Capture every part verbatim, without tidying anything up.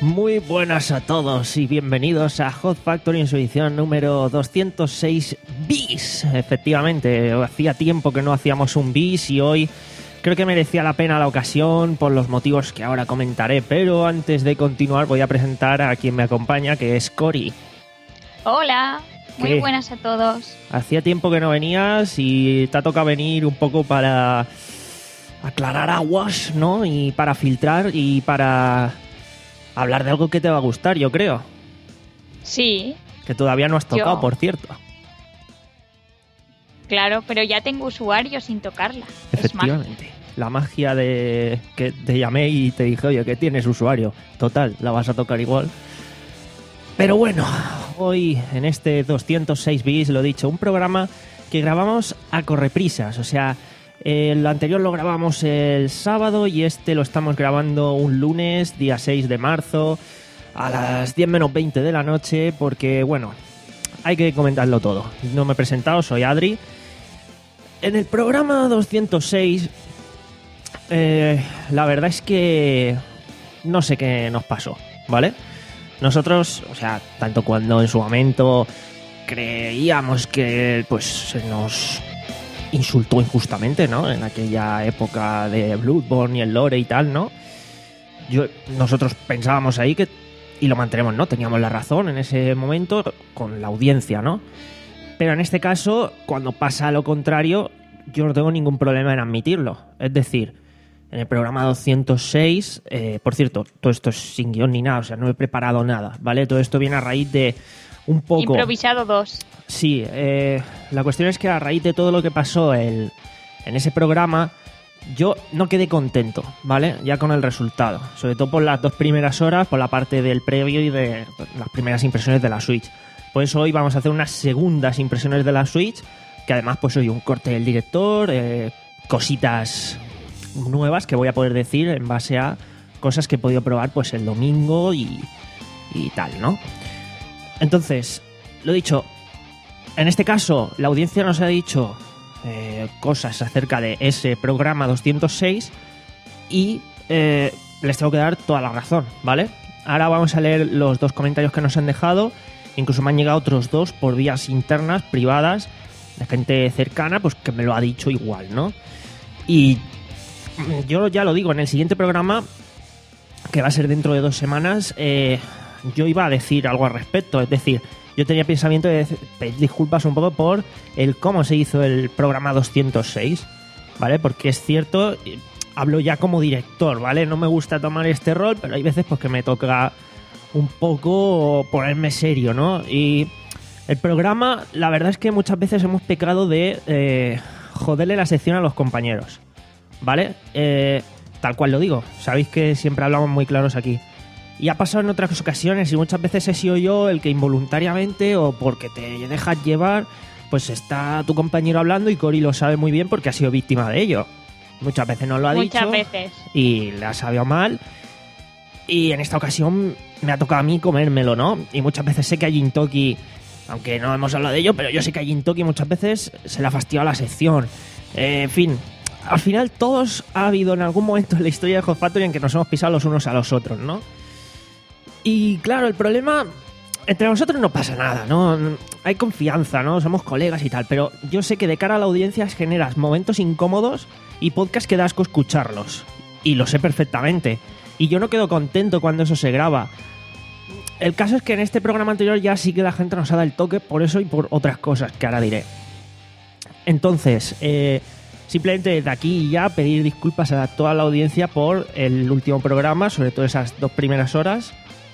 Muy buenas a todos y bienvenidos a Hot Factory en su edición número doscientos seis bis. Efectivamente, hacía tiempo que no hacíamos un bis y hoy creo que merecía la pena la ocasión por los motivos que ahora comentaré. Pero antes de continuar voy a presentar a quien me acompaña, que es Cori. Hola, muy ¿Qué? buenas a todos. Hacía tiempo que no venías y te ha tocado venir un poco para aclarar aguas, ¿no? Y para filtrar y para hablar de algo que te va a gustar, yo creo. Sí. Que todavía no has tocado, Yo. por cierto. Claro, pero ya tengo usuario sin tocarla. Efectivamente. La magia de que te llamé y te dije, oye, que tienes usuario. Total, la vas a tocar igual. Pero bueno, hoy en este doscientos seis bis, lo dicho, un programa que grabamos a correprisas. O sea, eh, lo anterior lo grabamos el sábado y este lo estamos grabando un lunes, día seis de marzo, a las diez menos veinte de la noche, porque, bueno, hay que comentarlo todo. No me he presentado, soy Adri. En el programa doscientos seis, eh, la verdad es que no sé qué nos pasó, ¿vale? Nosotros, o sea, tanto cuando en su momento creíamos que pues se nos insultó injustamente, ¿no? En aquella época de Bloodborne y el lore y tal, ¿no? Yo, nosotros pensábamos ahí que, y lo mantenemos, ¿no? Teníamos la razón en ese momento con la audiencia, ¿no? Pero en este caso, cuando pasa lo contrario, yo no tengo ningún problema en admitirlo. Es decir, en el programa doscientos seis, eh, por cierto, todo esto es sin guión ni nada, o sea, no he preparado nada, ¿vale? Todo esto viene a raíz de un poco... Improvisado dos. Sí, eh, la cuestión es que a raíz de todo lo que pasó el, en ese programa, yo no quedé contento, ¿vale? Ya con el resultado, sobre todo por las dos primeras horas, por la parte del previo y de las primeras impresiones de la Switch. Por eso hoy vamos a hacer unas segundas impresiones de la Switch, que además pues hoy un corte del director, eh, cositas nuevas que voy a poder decir en base a cosas que he podido probar pues el domingo y, y tal, ¿no? Entonces, lo dicho, en este caso la audiencia nos ha dicho eh, cosas acerca de ese programa doscientos seis y eh, les tengo que dar toda la razón, ¿vale? Ahora vamos a leer los dos comentarios que nos han dejado. Incluso me han llegado otros dos por vías internas, privadas, de gente cercana, pues que me lo ha dicho igual, ¿no? Y yo ya lo digo, en el siguiente programa, que va a ser dentro de dos semanas, eh, yo iba a decir algo al respecto. Es decir, yo tenía pensamiento de pedir disculpas un poco por el cómo se hizo el programa doscientos seis, ¿vale? Porque es cierto, hablo ya como director, ¿vale? No me gusta tomar este rol, pero hay veces pues que me toca un poco ponerme serio, ¿no? Y el programa, la verdad es que muchas veces hemos pecado de eh, joderle la sección a los compañeros, ¿vale? Eh, tal cual lo digo, sabéis que siempre hablamos muy claros aquí. Y ha pasado en otras ocasiones y muchas veces he sido yo el que involuntariamente o porque te dejas llevar, pues está tu compañero hablando y Cori lo sabe muy bien porque ha sido víctima de ello. Muchas veces no lo ha Muchas dicho veces. Y le ha sabido mal. Y en esta ocasión me ha tocado a mí comérmelo, ¿no? Y muchas veces sé que a Jintoki, aunque no hemos hablado de ello, pero yo sé que a Jintoki muchas veces se le ha fastidiado la sección. Eh, en fin, al final todos ha habido en algún momento en la historia de Hot Factory en que nos hemos pisado los unos a los otros, ¿no? Y claro, el problema, entre nosotros no pasa nada, ¿no? Hay confianza, ¿no? Somos colegas y tal, pero yo sé que de cara a la audiencia generas momentos incómodos y podcast que da asco escucharlos. Y lo sé perfectamente. Y yo no quedo contento cuando eso se graba. El caso es que en este programa anterior ya sí que la gente nos ha dado el toque por eso y por otras cosas que ahora diré. Entonces, eh, simplemente de aquí ya pedir disculpas a toda la audiencia por el último programa, sobre todo esas dos primeras horas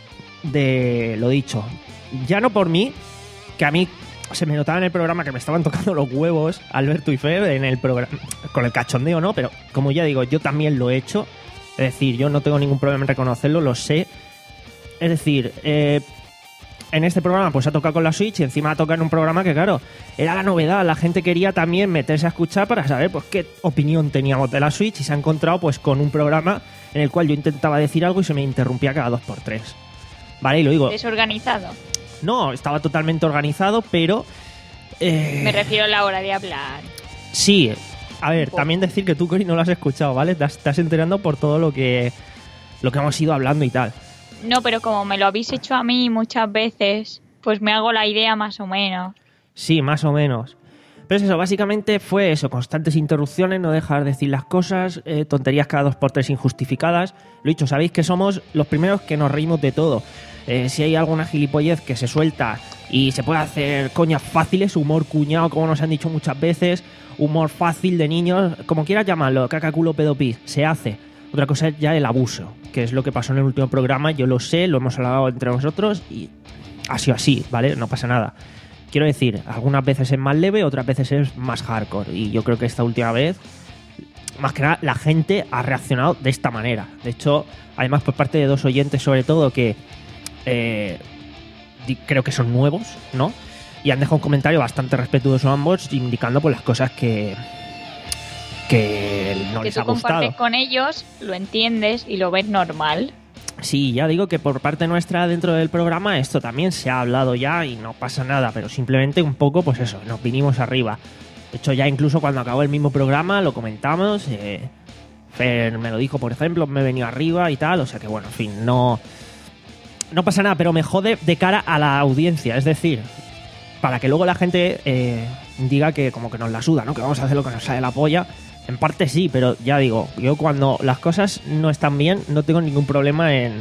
de lo dicho. Ya no por mí, que a mí se me notaba en el programa que me estaban tocando los huevos Alberto y Fer en el programa, con el cachondeo, ¿no? Pero como ya digo, yo también lo he hecho. Es decir, yo no tengo ningún problema en reconocerlo, lo sé. Es decir, eh, en este programa pues ha tocado con la Switch y encima ha tocado en un programa que, claro, era la novedad. La gente quería también meterse a escuchar para saber pues qué opinión teníamos de la Switch y se ha encontrado pues con un programa en el cual yo intentaba decir algo y se me interrumpía cada dos por tres. Vale, y lo digo... Desorganizado. No, estaba totalmente organizado, pero... Eh, Me refiero a la hora de hablar. Sí, a ver, también decir que tú, Cori, no lo has escuchado, ¿vale? Te estás enterando por todo lo que lo que hemos ido hablando y tal. No, pero como me lo habéis hecho a mí muchas veces, pues me hago la idea más o menos. Sí, más o menos. Pero es eso, básicamente fue eso, constantes interrupciones, no dejar de decir las cosas, eh, tonterías cada dos por tres injustificadas. Lo dicho, sabéis que somos los primeros que nos reímos de todo. Eh, si hay alguna gilipollez que se suelta y se puede hacer coñas fáciles, humor cuñado, como nos han dicho muchas veces, humor fácil de niños, como quieras llamarlo, caca, culo, pedo, pis, se hace. Otra cosa es ya el abuso, que es lo que pasó en el último programa, yo lo sé, lo hemos hablado entre nosotros y ha sido así, ¿vale? No pasa nada. Quiero decir, algunas veces es más leve, otras veces es más hardcore. Y yo creo que esta última vez, más que nada, la gente ha reaccionado de esta manera. De hecho, además por parte de dos oyentes sobre todo que eh, creo que son nuevos, ¿no? Y han dejado un comentario bastante respetuoso a ambos, indicando pues las cosas que, que no que les tú ha gustado. compartes con ellos, lo entiendes y lo ves normal. Sí, ya digo que por parte nuestra dentro del programa esto también se ha hablado ya y no pasa nada, pero simplemente un poco, pues eso, nos vinimos arriba. De hecho, ya incluso cuando acabó el mismo programa lo comentamos, eh, Fer me lo dijo, por ejemplo, me he venido arriba y tal, o sea que bueno, en fin, no, no pasa nada, pero me jode de cara a la audiencia, es decir, para que luego la gente eh, diga que como que nos la suda, ¿no? Que vamos a hacer lo que nos sale de la polla. En parte sí, pero ya digo, yo cuando las cosas no están bien no tengo ningún problema en,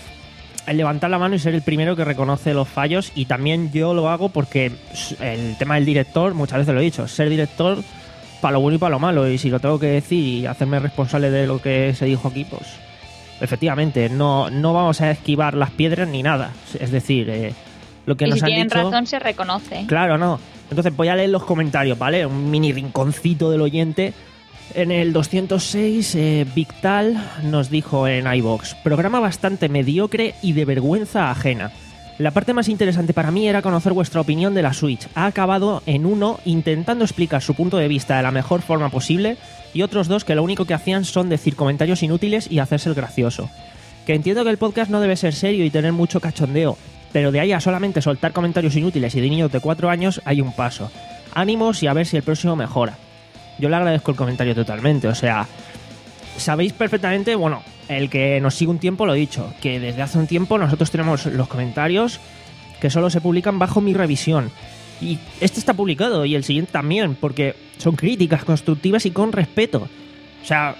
en levantar la mano y ser el primero que reconoce los fallos, y también yo lo hago porque el tema del director, muchas veces lo he dicho, ser director para lo bueno y para lo malo, y si lo tengo que decir y hacerme responsable de lo que se dijo aquí, pues efectivamente, no, no vamos a esquivar las piedras ni nada, es decir, eh, lo que y nos si han tienen dicho, razón se reconoce. Claro, no. Entonces voy a leer los comentarios, ¿vale? Un mini rinconcito del oyente. En el doscientos seis, eh, Victal nos dijo en iVoox: programa bastante mediocre y de vergüenza ajena. La parte más interesante para mí era conocer vuestra opinión de la Switch. Ha acabado en uno intentando explicar su punto de vista de la mejor forma posible, y otros dos que lo único que hacían son decir comentarios inútiles y hacerse el gracioso. Que entiendo que el podcast no debe ser serio y tener mucho cachondeo, pero de ahí a solamente soltar comentarios inútiles y de niños de cuatro años hay un paso. Ánimos y a ver si el próximo mejora. Yo le agradezco el comentario totalmente, o sea, sabéis perfectamente, bueno, el que nos sigue un tiempo lo he dicho, que desde hace un tiempo nosotros tenemos los comentarios que solo se publican bajo mi revisión. Y este está publicado y el siguiente también, porque son críticas constructivas y con respeto. O sea,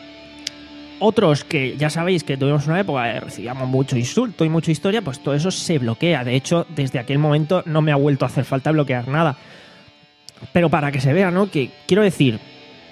otros que ya sabéis que tuvimos una época que recibíamos mucho insulto y mucha historia, pues todo eso se bloquea. De hecho, desde aquel momento no me ha vuelto a hacer falta bloquear nada. Pero para que se vea, ¿no? Que quiero decir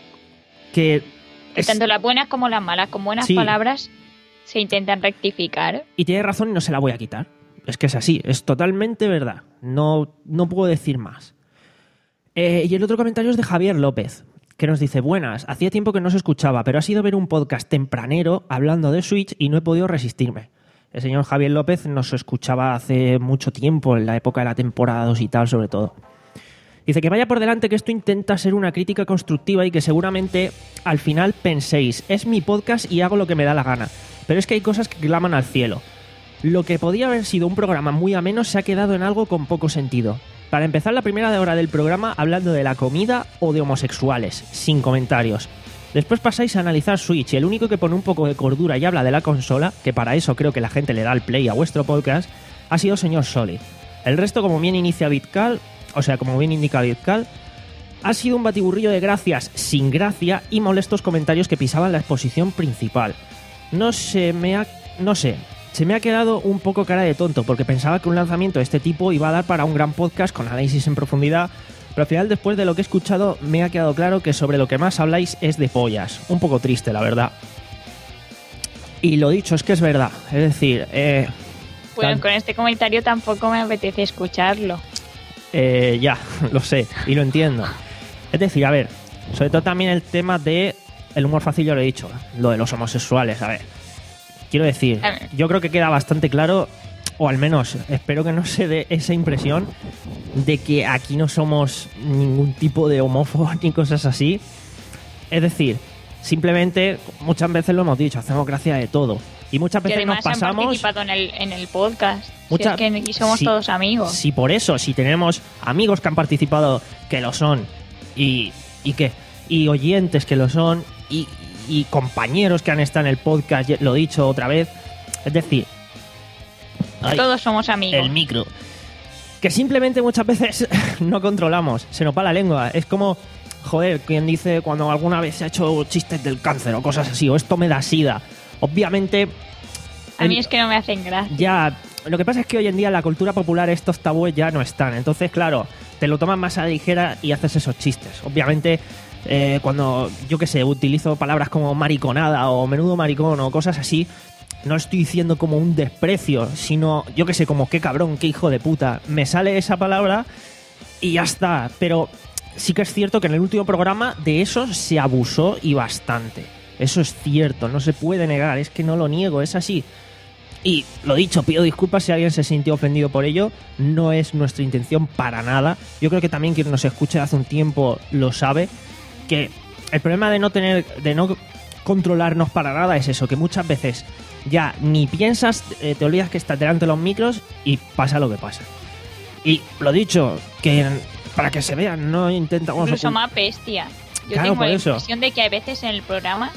que es... tanto las buenas como las malas, con buenas sí. palabras se intentan rectificar. Y tiene razón y no se la voy a quitar. Es que es así, es totalmente verdad. No, no puedo decir más. Eh, y el otro comentario es de Javier López, que nos dice: buenas, hacía tiempo que no se escuchaba, pero ha sido ver un podcast tempranero hablando de Switch y no he podido resistirme. El señor Javier López nos escuchaba hace mucho tiempo, en la época de la temporada dos y tal, sobre todo. Dice que vaya por delante, que esto intenta ser una crítica constructiva y que seguramente al final penséis: es mi podcast y hago lo que me da la gana. Pero es que hay cosas que claman al cielo. Lo que podía haber sido un programa muy ameno se ha quedado en algo con poco sentido. Para empezar, la primera hora del programa hablando de la comida o de homosexuales, sin comentarios. Después pasáis a analizar Switch y el único que pone un poco de cordura y habla de la consola, que para eso creo que la gente le da el play a vuestro podcast, ha sido señor Solid. El resto, como bien inicia Bitcal, o sea, como bien indica Bitcal, ha sido un batiburrillo de gracias sin gracia y molestos comentarios que pisaban la exposición principal. No se me ha... no sé... Se me ha quedado un poco cara de tonto, porque pensaba que un lanzamiento de este tipo iba a dar para un gran podcast con análisis en profundidad, pero al final, después de lo que he escuchado, me ha quedado claro que sobre lo que más habláis es de pollas. Un poco triste, la verdad. Y lo dicho, es que es verdad. Es decir... Eh, bueno, tan... con este comentario tampoco me apetece escucharlo. Eh, ya, lo sé, y lo entiendo. Es decir, a ver, sobre todo también el tema de... El humor fácil, ya lo he dicho, lo de los homosexuales, a ver... Quiero decir, yo creo que queda bastante claro, o al menos espero que no se dé esa impresión de que aquí no somos ningún tipo de homófobos ni cosas así. Es decir, simplemente, muchas veces lo hemos dicho, hacemos gracia de todo. Y muchas veces y además nos pasamos... han participado en el, en el podcast. Mucha... Si es que aquí somos sí, todos amigos. Sí, por eso, si tenemos amigos que han participado, que lo son, y, y qué, y oyentes que lo son, y... y compañeros que han estado en el podcast, lo he dicho otra vez. Es decir, Ay, todos somos amigos. El micro. Que simplemente muchas veces no controlamos, se nos va la lengua. Es como, joder, quien dice cuando alguna vez se ha hecho chistes del cáncer o cosas así, o esto me da sida. Obviamente... A mí es que no me hacen gracia. Ya, lo que pasa es que hoy en día en la cultura popular estos tabúes ya no están. Entonces, claro, te lo tomas más a la ligera y haces esos chistes. Obviamente, eh, cuando, yo qué sé, utilizo palabras como mariconada o menudo maricón o cosas así, no estoy diciendo como un desprecio, sino, yo qué sé, como qué cabrón, qué hijo de puta. Me sale esa palabra y ya está. Pero sí que es cierto que en el último programa de eso se abusó y bastante. Eso es cierto, no se puede negar, es que no lo niego, es así. Y lo dicho, pido disculpas si alguien se sintió ofendido por ello, no es nuestra intención para nada. Yo creo que también quien nos escucha hace un tiempo lo sabe, que el problema de no tener, de no controlarnos para nada es eso, que muchas veces ya ni piensas, eh, te olvidas que estás delante de los micros y pasa lo que pasa. Y lo dicho, que para que se vean, no intentamos... Incluso más bestia. Yo Claro, tengo por la eso. impresión de que a veces en el programa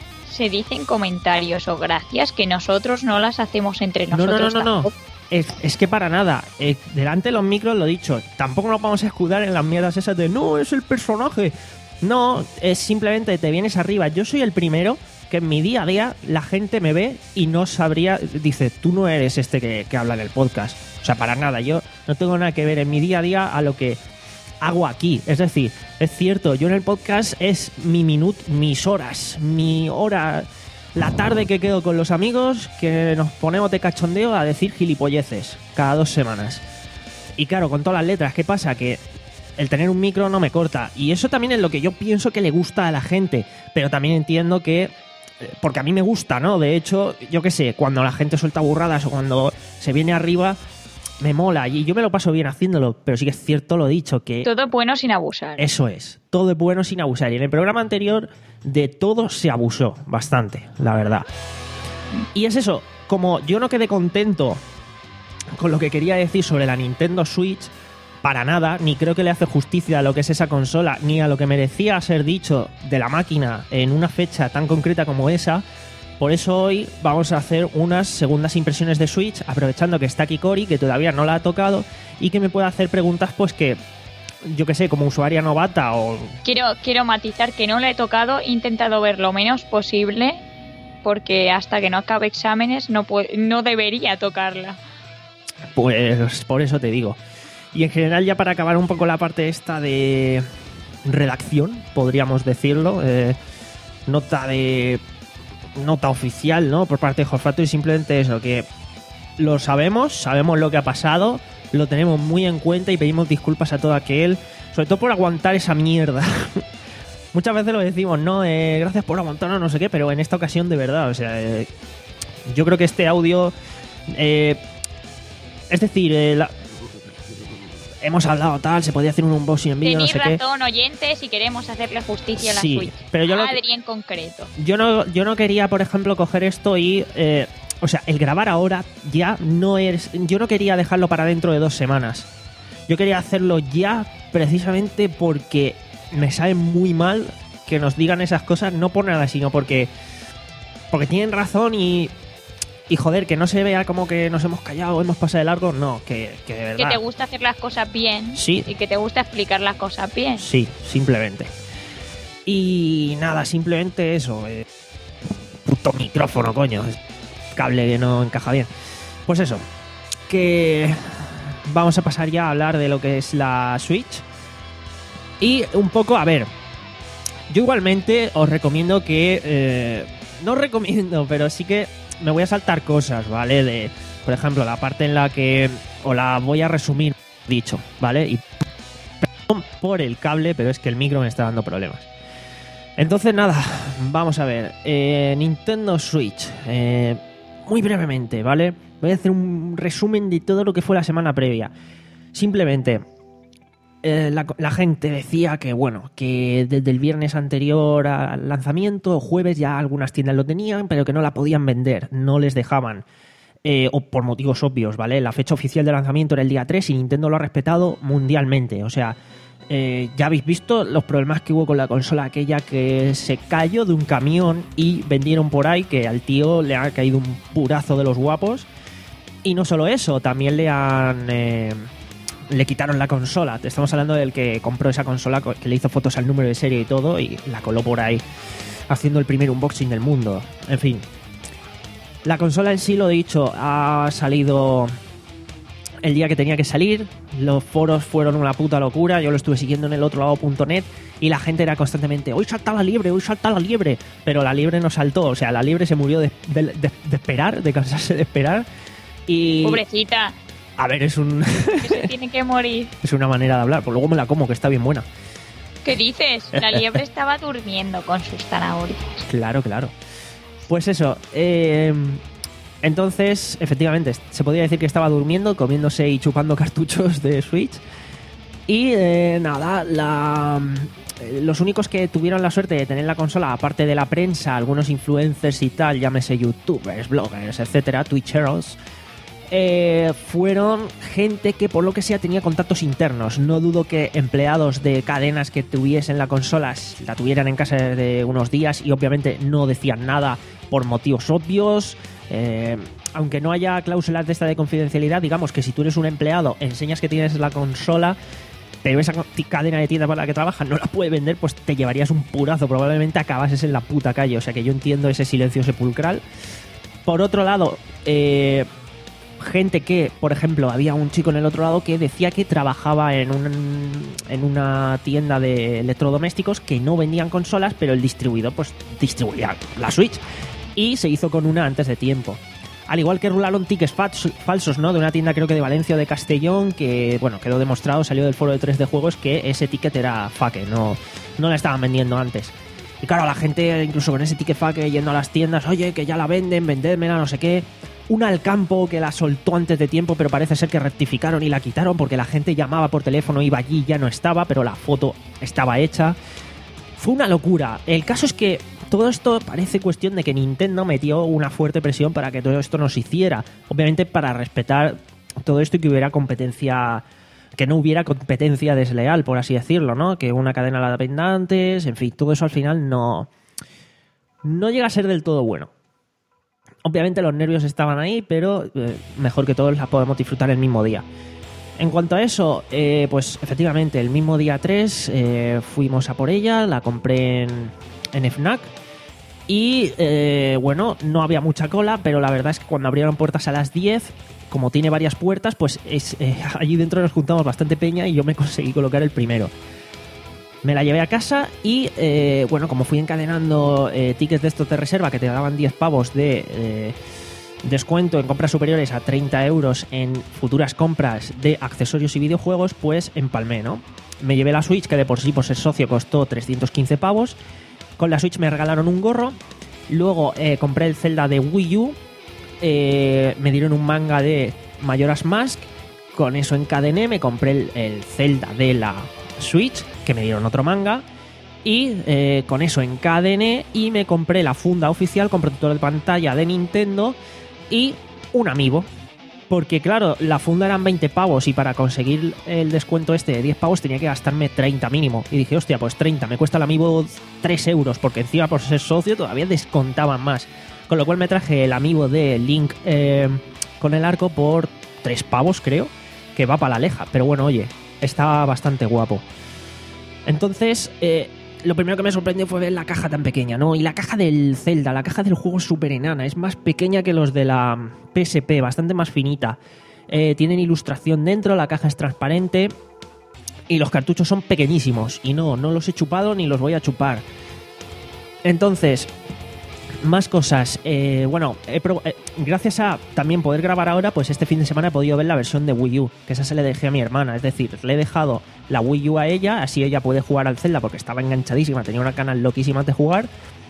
se dicen comentarios o gracias que nosotros no las hacemos entre No, no, nosotros. no, no, no. tampoco. Es, es que para nada. Eh, delante de los micros, lo dicho, tampoco nos vamos a escudar en las mierdas esas de no, es el personaje. No, es simplemente te vienes arriba. Yo soy el primero que en mi día a día la gente me ve y no sabría, dice, tú no eres este que, que habla en el podcast. O sea, para nada. Yo no tengo nada que ver en mi día a día a lo que hago aquí. Es decir, es cierto, yo en el podcast es mi minuto, mis horas, mi hora, la tarde que quedo con los amigos, que nos ponemos de cachondeo a decir gilipolleces cada dos semanas. Y claro, con todas las letras, ¿qué pasa? Que el tener un micro no me corta. Y eso también es lo que yo pienso que le gusta a la gente. Pero también entiendo que... Porque a mí me gusta, ¿no? De hecho, yo qué sé, cuando la gente suelta burradas o cuando se viene arriba... Me mola y yo me lo paso bien haciéndolo, pero sí que es cierto lo dicho, que... Todo bueno sin abusar. Eso es, todo es bueno sin abusar. Y en el programa anterior de todo se abusó bastante, la verdad. Y es eso, como yo no quedé contento con lo que quería decir sobre la Nintendo Switch, para nada, ni creo que le hace justicia a lo que es esa consola, ni a lo que merecía ser dicho de la máquina en una fecha tan concreta como esa. Por eso hoy vamos a hacer unas segundas impresiones de Switch, aprovechando que está aquí Cori, que todavía no la ha tocado, y que me pueda hacer preguntas, pues que, yo que sé, como usuaria novata o... Quiero, quiero matizar que no la he tocado, he intentado ver lo menos posible, porque hasta que no acabe exámenes no, pu- no debería tocarla. Pues por eso te digo. Y en general, ya para acabar un poco la parte esta de redacción, podríamos decirlo, eh, nota de... nota oficial, ¿no? Por parte de Hot Factory, simplemente eso, que lo sabemos, sabemos lo que ha pasado, lo tenemos muy en cuenta y pedimos disculpas a todo aquel, sobre todo por aguantar esa mierda. Muchas veces lo decimos, ¿no? Eh, gracias por aguantarnos, no sé qué, pero en esta ocasión de verdad, o sea, eh, yo creo que este audio, eh, es decir, eh, la, hemos hablado tal, se podía hacer un unboxing en vídeo, no Tenéis sé qué. razón, oyentes, si queremos hacerle justicia a la Sí, Switch. pero yo lo- Adri en concreto. Yo no, yo no quería, por ejemplo, coger esto y... Eh, o sea, el grabar ahora ya no es... Yo no quería dejarlo para dentro de dos semanas. Yo quería hacerlo ya precisamente porque me sabe muy mal que nos digan esas cosas, no por nada, sino porque... Porque tienen razón y... Y joder, que no se vea como que nos hemos callado, hemos pasado de largo. No, que, que de verdad... Que te gusta hacer las cosas bien. Sí. Y que te gusta explicar las cosas bien. Sí, simplemente. Y nada, simplemente eso. Eh, puto micrófono, coño. Cable que no encaja bien. Pues eso. Que vamos a pasar ya a hablar de lo que es la Switch. Y un poco, a ver. Yo igualmente os recomiendo que... Eh, no os recomiendo, pero sí que me voy a saltar cosas, ¿vale? De, por ejemplo, la parte en la que... O la voy a resumir, dicho, ¿vale? Y perdón por el cable, pero es que el micro me está dando problemas. Entonces, nada, vamos a ver. Eh, Nintendo Switch. Eh, muy brevemente, ¿vale? Voy a hacer un resumen de todo lo que fue la semana previa. Simplemente... Eh, la, la gente decía que, bueno, que desde el viernes anterior al lanzamiento, o jueves, ya algunas tiendas lo tenían, pero que no la podían vender, no les dejaban, eh, o por motivos obvios, ¿vale? La fecha oficial de lanzamiento era el día tres y Nintendo lo ha respetado mundialmente, o sea, eh, ya habéis visto los problemas que hubo con la consola aquella que se cayó de un camión y vendieron por ahí, que al tío le ha caído un purazo de los guapos. Y no solo eso, también le han... Eh, le quitaron la consola. Estamos hablando del que compró esa consola, que le hizo fotos al número de serie y todo, y la coló por ahí, haciendo el primer unboxing del mundo. En fin. La consola en sí, lo dicho, ha salido el día que tenía que salir. Los foros fueron una puta locura. Yo lo estuve siguiendo en el otro lado punto net y la gente era constantemente: hoy salta la liebre, hoy salta la liebre. Pero la liebre no saltó. O sea, la liebre se murió de, de, de, de esperar, de cansarse de esperar. Y... pobrecita. A ver, es un... que se tiene que morir. Es una manera de hablar. Pues luego me la como, que está bien buena. ¿Qué dices? La liebre estaba durmiendo con sus zanahorias. Claro, claro. Pues eso. Eh, entonces, efectivamente, se podría decir que estaba durmiendo, comiéndose y chupando cartuchos de Switch. Y eh, nada, la... los únicos que tuvieron la suerte de tener la consola, aparte de la prensa, algunos influencers y tal, llámese youtubers, bloggers, etcétera, twitcheros, eh, fueron gente que por lo que sea tenía contactos internos. No dudo que empleados de cadenas que tuviesen la consola la tuvieran en casa de unos días y obviamente no decían nada por motivos obvios. Eh, aunque no haya cláusulas de esta de confidencialidad, digamos que si tú eres un empleado, enseñas que tienes la consola, pero esa cadena de tienda para la que trabajas no la puede vender, pues te llevarías un purazo, probablemente acabases en la puta calle. O sea que yo entiendo ese silencio sepulcral. Por otro lado, eh, gente que, por ejemplo, había un chico en el otro lado que decía que trabajaba en, un, en una tienda de electrodomésticos que no vendían consolas, pero el distribuidor pues distribuía la Switch y se hizo con una antes de tiempo. Al igual que rularon tickets falsos, ¿no? De una tienda, creo que de Valencia o de Castellón, que, bueno, quedó demostrado, salió del foro de tres D Juegos, que ese ticket era fake, no, no la estaban vendiendo antes. Y claro, la gente, incluso con ese ticket fake, yendo a las tiendas, oye, que ya la venden, vendédmela, no sé qué. Una al campo que la soltó antes de tiempo, pero parece ser que rectificaron y la quitaron porque la gente llamaba por teléfono, iba allí y ya no estaba, pero la foto estaba hecha. Fue una locura. El caso es que todo esto parece cuestión de que Nintendo metió una fuerte presión para que todo esto no se hiciera. Obviamente para respetar todo esto y que hubiera competencia, que no hubiera competencia desleal, por así decirlo, ¿no? Que una cadena la venda antes, en fin, todo eso al final no, no llega a ser del todo bueno. Obviamente los nervios estaban ahí, pero eh, mejor que todos la podemos disfrutar el mismo día. En cuanto a eso, eh, pues efectivamente el mismo día tres eh, fuimos a por ella, la compré en, en FNAC y eh, bueno, no había mucha cola, pero la verdad es que cuando abrieron puertas a las diez, como tiene varias puertas, pues es, eh, allí dentro nos juntamos bastante peña y yo me conseguí colocar el primero. Me la llevé a casa y, eh, bueno, como fui encadenando eh, tickets de estos de reserva que te daban diez pavos de eh, descuento en compras superiores a treinta euros en futuras compras de accesorios y videojuegos, pues empalmé, ¿no? Me llevé la Switch, que de por sí, por ser socio, costó trescientos quince pavos. Con la Switch me regalaron un gorro. Luego eh, compré el Zelda de Wii U. Eh, me dieron un manga de Majora's Mask. Con eso encadené, me compré el, el Zelda de la Switch, que me dieron otro manga, y eh, con eso encadené y me compré la funda oficial con protector de pantalla de Nintendo y un amiibo, porque claro, la funda eran veinte pavos y para conseguir el descuento este de diez pavos tenía que gastarme treinta mínimo, y dije, hostia, pues treinta, me cuesta el amiibo tres euros, porque encima por ser socio todavía descontaban más, con lo cual me traje el amiibo de Link eh, con el arco por tres pavos, creo, que va para la leja, pero bueno, oye, está bastante guapo. Entonces, eh, lo primero que me sorprendió fue ver la caja tan pequeña, ¿no? Y la caja del Zelda, la caja del juego es súper enana, es más pequeña que los de la P S P, bastante más finita. Eh, tienen ilustración dentro, la caja es transparente y los cartuchos son pequeñísimos. Y no, no los he chupado ni los voy a chupar. Entonces, más cosas. Eh, bueno, he pro- eh, gracias a también poder grabar ahora, pues este fin de semana he podido ver la versión de Wii U, que esa se le dejé a mi hermana. Es decir, le he dejado la Wii U a ella, así ella puede jugar al Zelda porque estaba enganchadísima, tenía una ganas loquísimas de jugar.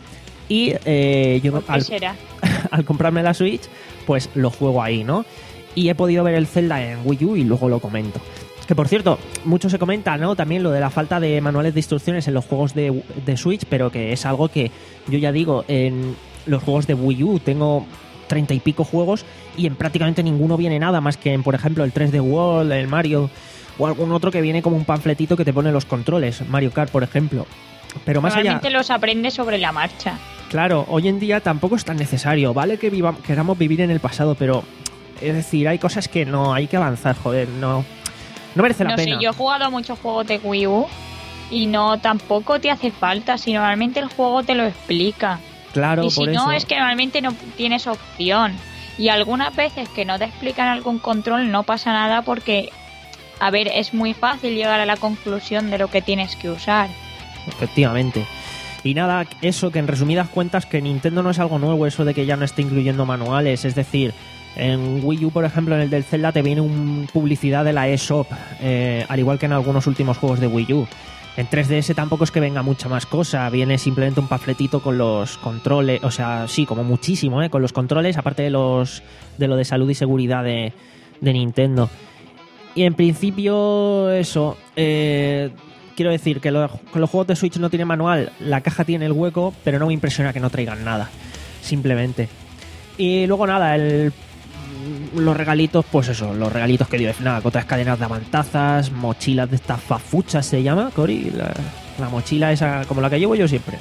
Y eh, yo al, al comprarme la Switch, pues lo juego ahí, ¿no? Y he podido ver el Zelda en Wii U y luego lo comento. Que por cierto, mucho se comenta, ¿no? También lo de la falta de manuales de instrucciones en los juegos de, de Switch, pero que es algo que yo ya digo, en los juegos de Wii U tengo treinta y pico juegos y en prácticamente ninguno viene nada más que en, por ejemplo, el tres D World, el Mario o algún otro que viene como un panfletito que te pone los controles, Mario Kart, por ejemplo. Pero más allá... Normalmente los aprendes sobre la marcha. Claro, hoy en día tampoco es tan necesario, ¿vale? Que viva, queramos vivir en el pasado, pero Es decir, hay cosas que no hay que avanzar, joder, no, no merece la no pena. sé, yo he jugado a muchos juegos de Wii U y no, tampoco te hace falta, si normalmente el juego te lo explica. Claro, y si por no, eso. es que normalmente no tienes opción. Y algunas veces que no te explican algún control no pasa nada porque, a ver, es muy fácil llegar a la conclusión de lo que tienes que usar. Efectivamente. Y nada, eso, que en resumidas cuentas que Nintendo no es algo nuevo, eso de que ya no esté incluyendo manuales. Es decir, en Wii U, por ejemplo, en el del Zelda te viene una publicidad de la eShop, eh, al igual que en algunos últimos juegos de Wii U. En tres D S tampoco es que venga mucha más cosa, viene simplemente un panfletito con los controles, o sea, sí, como muchísimo, ¿eh? Con los controles, aparte de los de lo de salud y seguridad de, de Nintendo. Y en principio, eso, eh, quiero decir que los, que los juegos de Switch no tienen manual, la caja tiene el hueco, pero no me impresiona que no traigan nada, simplemente. Y luego nada, el los regalitos, pues eso, los regalitos que dio FNAC, otras cadenas de amantazas, mochilas de estas fafuchas se llama, Cori, la, la mochila esa como la que llevo yo siempre.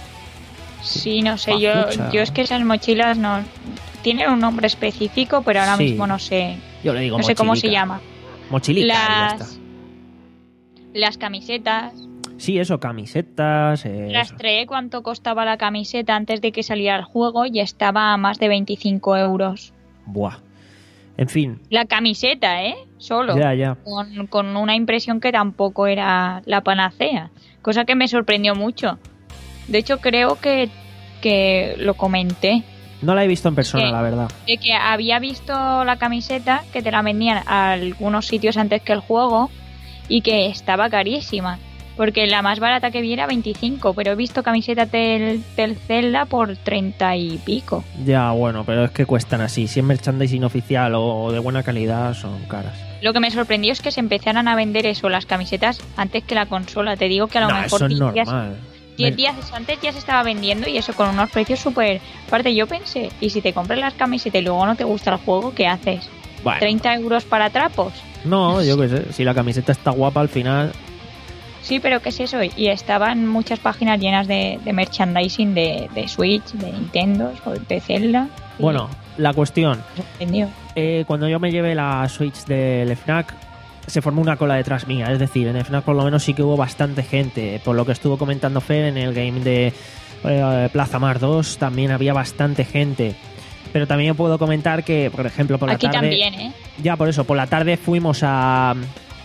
Sí, no sé, yo, Fafucha. yo es que esas mochilas no tienen un nombre específico, pero ahora Sí. mismo no sé, Yo le digo no sé cómo se mochilica. llama. Mochilica, y ya Las, está. las camisetas, Sí, eso, camisetas, eh, eso. rastreé cuánto costaba la camiseta antes de que saliera el juego y estaba a más de veinticinco euros. Buah. En fin, La camiseta, ¿eh? Solo. ya, ya. Con, con una impresión que tampoco era la panacea. Cosa que me sorprendió mucho. De hecho, creo que, que lo comenté. No la he visto en persona, Sí. la verdad. De que había visto la camiseta, que te la vendían a algunos sitios antes que el juego, y que estaba carísima. Porque la más barata que vi era veinticinco, pero he visto camisetas del, del Zelda por treinta y pico. Ya, bueno, pero es que cuestan así. Si es merchandising oficial o de buena calidad, son caras. Lo que me sorprendió es que se empezaran a vender eso, las camisetas, antes que la consola. Te digo que a lo No, mejor eso es diez días- normal. diez Me- días antes ya se estaba vendiendo y eso con unos precios súper... Aparte yo pensé, ¿y si te compras las camisetas y luego no te gusta el juego, qué haces? Bueno, ¿treinta euros para trapos? no, yo qué sé. Si la camiseta está guapa al final... Sí, pero ¿qué es eso? Y estaban muchas páginas llenas de, de merchandising de, de Switch, de Nintendo, o de Zelda. y Bueno, la cuestión... me sorprendió. Eh, cuando yo me llevé la Switch del FNAC, se formó una cola detrás mía. Es decir, en el FNAC por lo menos sí que hubo bastante gente. Por lo que estuvo comentando Fer, en el game de eh, Plaza Mar dos también había bastante gente. Pero también puedo comentar que, por ejemplo, por la Aquí tarde... también, ¿eh? Ya, por eso, por la tarde fuimos a,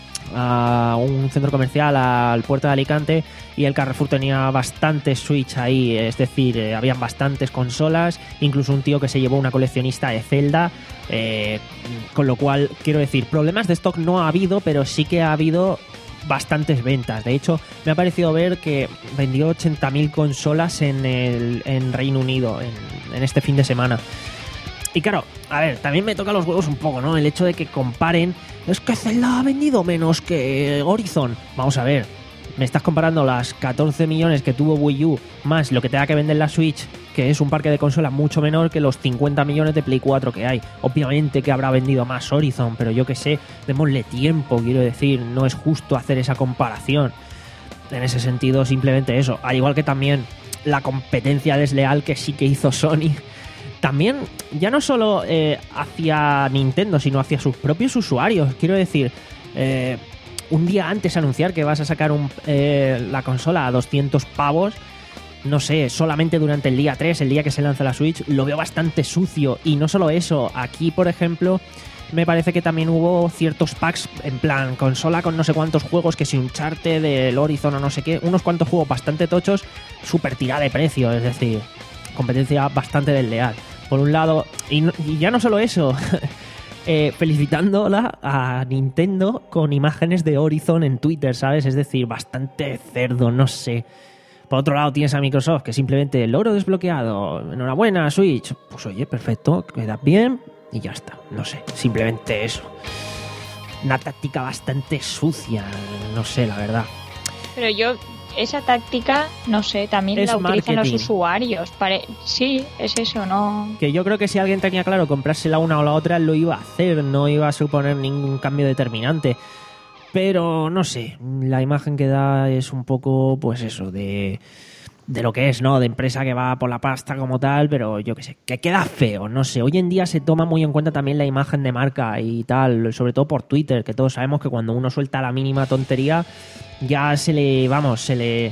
a un centro comercial, al puerto de Alicante, y el Carrefour tenía bastantes Switch ahí, es decir, eh, habían bastantes consolas, incluso un tío que se llevó una coleccionista de Zelda, eh, con lo cual, quiero decir, problemas de stock no ha habido, pero sí que ha habido bastantes ventas. De hecho, me ha parecido ver que vendió ochenta mil consolas en, el, en Reino Unido en, en este fin de semana. Y claro, a ver, también me toca los huevos un poco, ¿no? El hecho de que comparen, es que Zelda ha vendido menos que Horizon. Vamos a ver, me estás comparando las catorce millones que tuvo Wii U más lo que tenga que vender la Switch, que es un parque de consolas mucho menor que los cincuenta millones de Play cuatro que hay. Obviamente que habrá vendido más Horizon, pero yo que sé, démosle tiempo, quiero decir, no es justo hacer esa comparación. En ese sentido, simplemente eso. Al igual que también la competencia desleal que sí que hizo Sony. También, ya no solo eh, hacia Nintendo, sino hacia sus propios usuarios. Quiero decir, eh, un día antes anunciar que vas a sacar un, eh, la consola a doscientos pavos, no sé, solamente durante el día tres, el día que se lanza la Switch, lo veo bastante sucio. Y no solo eso, aquí, por ejemplo, me parece que también hubo ciertos packs en plan consola con no sé cuántos juegos, que si Uncharted, del Horizon o no sé qué, unos cuantos juegos bastante tochos, súper tirada de precio, es decir, competencia bastante desleal. Por un lado, y, no, y ya no solo eso, eh, felicitándola a Nintendo con imágenes de Horizon en Twitter, ¿sabes? Es decir, bastante cerdo, no sé. Por otro lado tienes a Microsoft, que simplemente logro desbloqueado, enhorabuena Switch, pues oye, perfecto, queda bien y ya está, no sé, simplemente eso. Una táctica bastante sucia, no sé, la verdad. Pero yo, esa táctica, no sé, también Es la utilizan marketing. los usuarios. Pare- sí, es eso, ¿no? Que yo creo que si alguien tenía claro comprarse la una o la otra, lo iba a hacer, no iba a suponer ningún cambio determinante. Pero no sé, la imagen que da es un poco, pues eso, de de lo que es, ¿no? De empresa que va por la pasta como tal, pero yo qué sé, que queda feo, no sé. Hoy en día se toma muy en cuenta también la imagen de marca y tal, sobre todo por Twitter, que todos sabemos que cuando uno suelta la mínima tontería ya se le, vamos, se le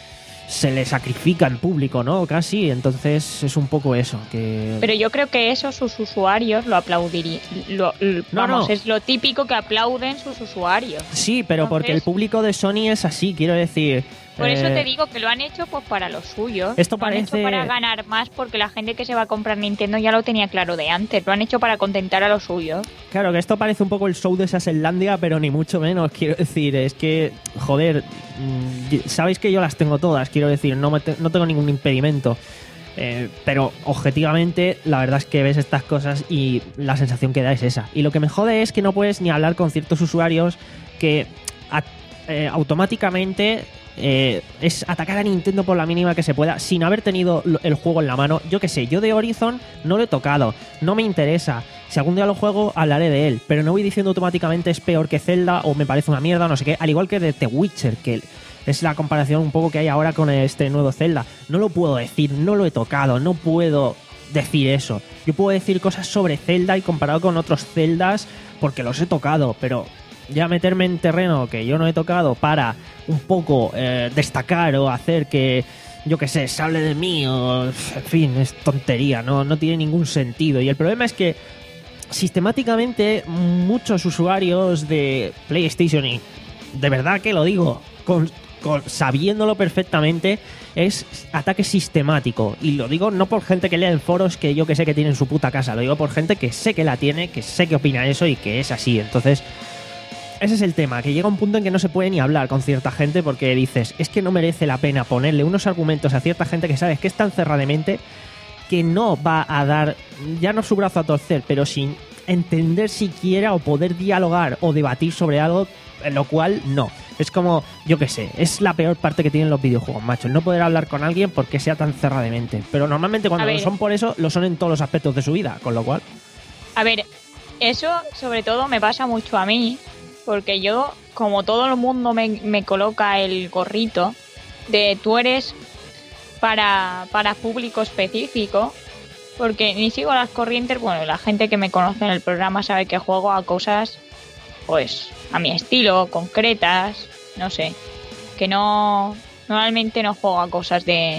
se le sacrifica en público, ¿no? Casi, entonces es un poco eso. Que... Pero yo creo que eso sus usuarios lo aplaudirían. Lo, lo, no, vamos, no. Es lo típico que aplauden sus usuarios. Sí, pero entonces, porque el público de Sony es así, quiero decir... Por eso te digo que lo han hecho pues para los suyos. Esto lo parece... han hecho para ganar más porque la gente que se va a comprar Nintendo ya lo tenía claro de antes. Lo han hecho para contentar a los suyos. Claro, que esto parece un poco el show de Sasselandia, pero ni mucho menos. Quiero decir, es que, joder, sabéis que yo las tengo todas. Quiero decir, no, me te- no tengo ningún impedimento. Eh, pero objetivamente la verdad es que ves estas cosas y la sensación que da es esa. Y lo que me jode es que no puedes ni hablar con ciertos usuarios que a- eh, automáticamente... Eh, es atacar a Nintendo por la mínima que se pueda sin haber tenido el juego en la mano. Yo qué sé, yo de Horizon no lo he tocado, no me interesa. Si algún día lo juego, hablaré de él, pero no voy diciendo automáticamente es peor que Zelda o me parece una mierda o no sé qué. Al igual que de The Witcher, que es la comparación un poco que hay ahora con este nuevo Zelda. No lo puedo decir, no lo he tocado, no puedo decir eso. Yo puedo decir cosas sobre Zelda y comparado con otros Zeldas porque los he tocado, pero... ya meterme en terreno que yo no he tocado para un poco eh, destacar o hacer que, yo qué sé, se hable de mí o... en fin, es tontería, no, no tiene ningún sentido. Y el problema es que sistemáticamente muchos usuarios de PlayStation, y de verdad que lo digo, con, con, sabiéndolo perfectamente, es ataque sistemático. Y lo digo no por gente que lea en foros que yo que sé que tiene en su puta casa, lo digo por gente que sé que la tiene, que sé que opina eso y que es así. Entonces... ese es el tema, que llega un punto en que no se puede ni hablar con cierta gente porque dices, es que no merece la pena ponerle unos argumentos a cierta gente que sabes que es tan cerrada de mente que no va a dar, ya no su brazo a torcer, pero sin entender siquiera o poder dialogar o debatir sobre algo, en lo cual no. Es como, yo qué sé, es la peor parte que tienen los videojuegos, macho, el no poder hablar con alguien porque sea tan cerrada de mente. Pero normalmente cuando lo son por eso, lo son en todos los aspectos de su vida, con lo cual... A ver, eso sobre todo me pasa mucho a mí. Porque yo, como todo el mundo me, me coloca el gorrito de tú eres para, para público específico, porque ni sigo las corrientes, bueno, la gente que me conoce en el programa sabe que juego a cosas, pues, a mi estilo, concretas, no sé, que no, normalmente no juego a cosas de,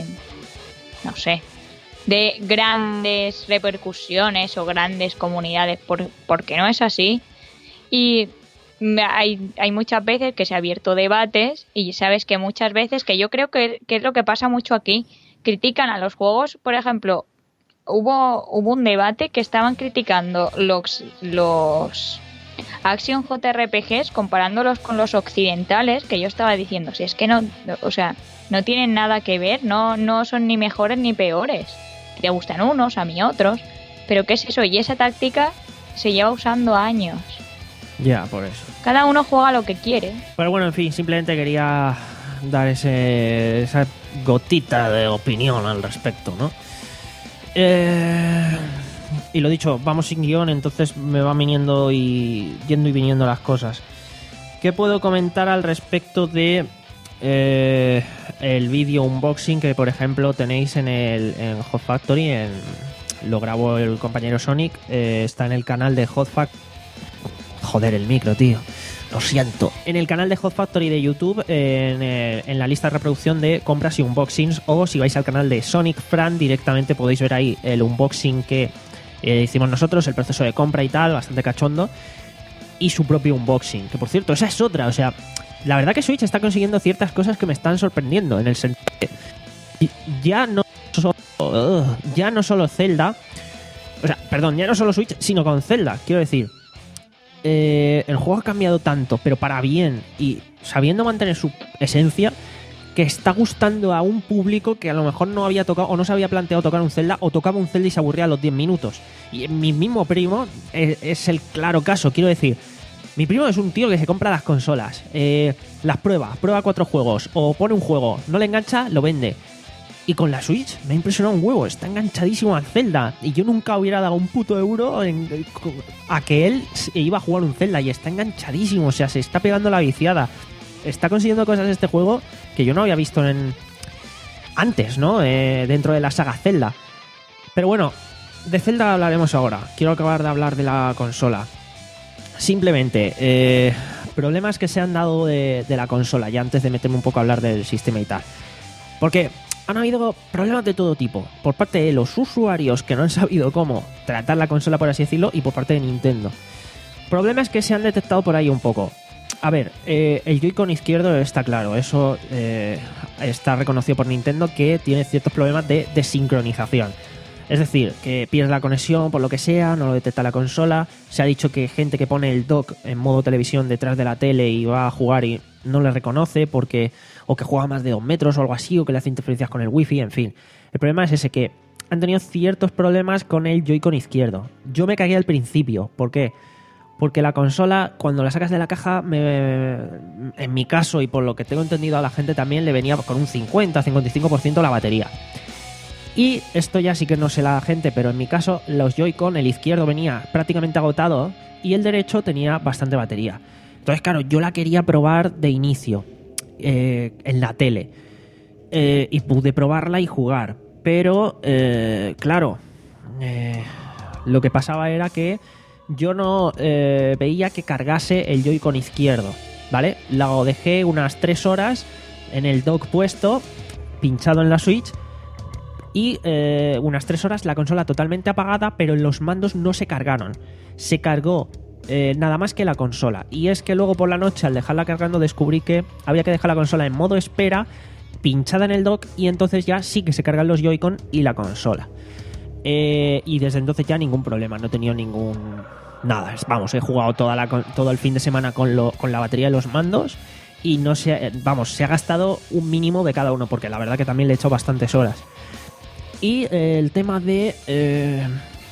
no sé, de grandes repercusiones o grandes comunidades, por, porque no es así. Y... Hay, hay muchas veces que se ha abierto debates y sabes que muchas veces, que yo creo que, que es lo que pasa mucho aquí, critican a los juegos. Por ejemplo, hubo, hubo un debate que estaban criticando los, los Action J R P Gs comparándolos con los occidentales, que yo estaba diciendo, si es que no, o sea, no tienen nada que ver, no, no son ni mejores ni peores. Te gustan unos, a mí otros, pero ¿qué es eso? Y esa táctica se lleva usando años. Ya, por eso. Cada uno juega lo que quiere. Pero bueno, en fin, simplemente quería dar ese esa gotita de opinión al respecto, ¿no? Eh, y lo dicho, vamos sin guión, entonces me van viniendo y yendo y viniendo las cosas. ¿Qué puedo comentar al respecto de eh, el vídeo unboxing que, por ejemplo, tenéis en el en Hot Factory? En, lo grabó el compañero Sonic, eh, está en el canal de Hot Factory. Joder, el micro, tío. Lo siento. En el canal de Hot Factory de YouTube, en, eh, en la lista de reproducción de compras y unboxings, o si vais al canal de Sonic Fran, directamente podéis ver ahí el unboxing que eh, hicimos nosotros, el proceso de compra y tal, bastante cachondo, y su propio unboxing. Que por cierto, esa es otra. O sea, la verdad que Switch está consiguiendo ciertas cosas que me están sorprendiendo, en el sentido de ya no solo, uh, ya no solo Zelda, o sea, perdón, ya no solo Switch, sino con Zelda, quiero decir. Eh, el juego ha cambiado tanto, pero para bien, y sabiendo mantener su esencia, que está gustando a un público que a lo mejor no había tocado o no se había planteado tocar un Zelda, o tocaba un Zelda y se aburría a los diez minutos. Y mi mismo primo es, es el claro caso. Quiero decir, mi primo es un tío que se compra las consolas, eh, las prueba, prueba cuatro juegos, o pone un juego, no le engancha, lo vende. Y con la Switch me ha impresionado un huevo, está enganchadísimo al Zelda. Y yo nunca hubiera dado un puto euro en, a que él iba a jugar un Zelda, y está enganchadísimo, o sea, se está pegando la viciada. Está consiguiendo cosas de este juego que yo no había visto en, antes, ¿no? Eh, dentro de la saga Zelda. Pero bueno, de Zelda hablaremos ahora. Quiero acabar de hablar de la consola. Simplemente, eh, problemas que se han dado de, de la consola, ya antes de meterme un poco a hablar del sistema y tal. Porque han habido problemas de todo tipo, por parte de los usuarios que no han sabido cómo tratar la consola, por así decirlo, y por parte de Nintendo. Problemas que se han detectado por ahí un poco. A ver, eh, el Joy-Con izquierdo está claro, eso eh, está reconocido por Nintendo, que tiene ciertos problemas de desincronización. Es decir, que pierde la conexión por lo que sea, no lo detecta la consola. Se ha dicho que gente que pone el dock en modo televisión detrás de la tele y va a jugar y no le reconoce porque o que juega más de dos metros o algo así, o que le hace interferencias con el wifi, en fin. El problema es ese, que han tenido ciertos problemas con el Joy-Con izquierdo. Yo me cagué al principio. ¿Por qué? Porque la consola, cuando la sacas de la caja, me, en mi caso y por lo que tengo entendido a la gente también, le venía con un cincuenta a cincuenta y cinco por ciento la batería. Y esto ya sí que no sé la gente, pero en mi caso los Joy-Con, el izquierdo venía prácticamente agotado y el derecho tenía bastante batería. Entonces, claro, yo la quería probar de inicio eh, en la tele eh, y pude probarla y jugar. Pero, eh, claro, eh, lo que pasaba era que yo no eh, veía que cargase el Joy-Con izquierdo, ¿vale? Lo dejé unas tres horas en el dock puesto, pinchado en la Switch, y eh, unas tres horas la consola totalmente apagada, pero los mandos no se cargaron. Se cargó eh, nada más que la consola. Y es que luego por la noche, al dejarla cargando, descubrí que había que dejar la consola en modo espera, pinchada en el dock, y entonces ya sí que se cargan los Joy-Con y la consola. Eh, y desde entonces ya ningún problema, no he tenido ningún... Nada, vamos, he jugado toda la, todo el fin de semana con, lo, con la batería de los mandos y no se, vamos, se ha gastado un mínimo de cada uno, porque la verdad que también le he hecho bastantes horas. Y eh, el tema de eh,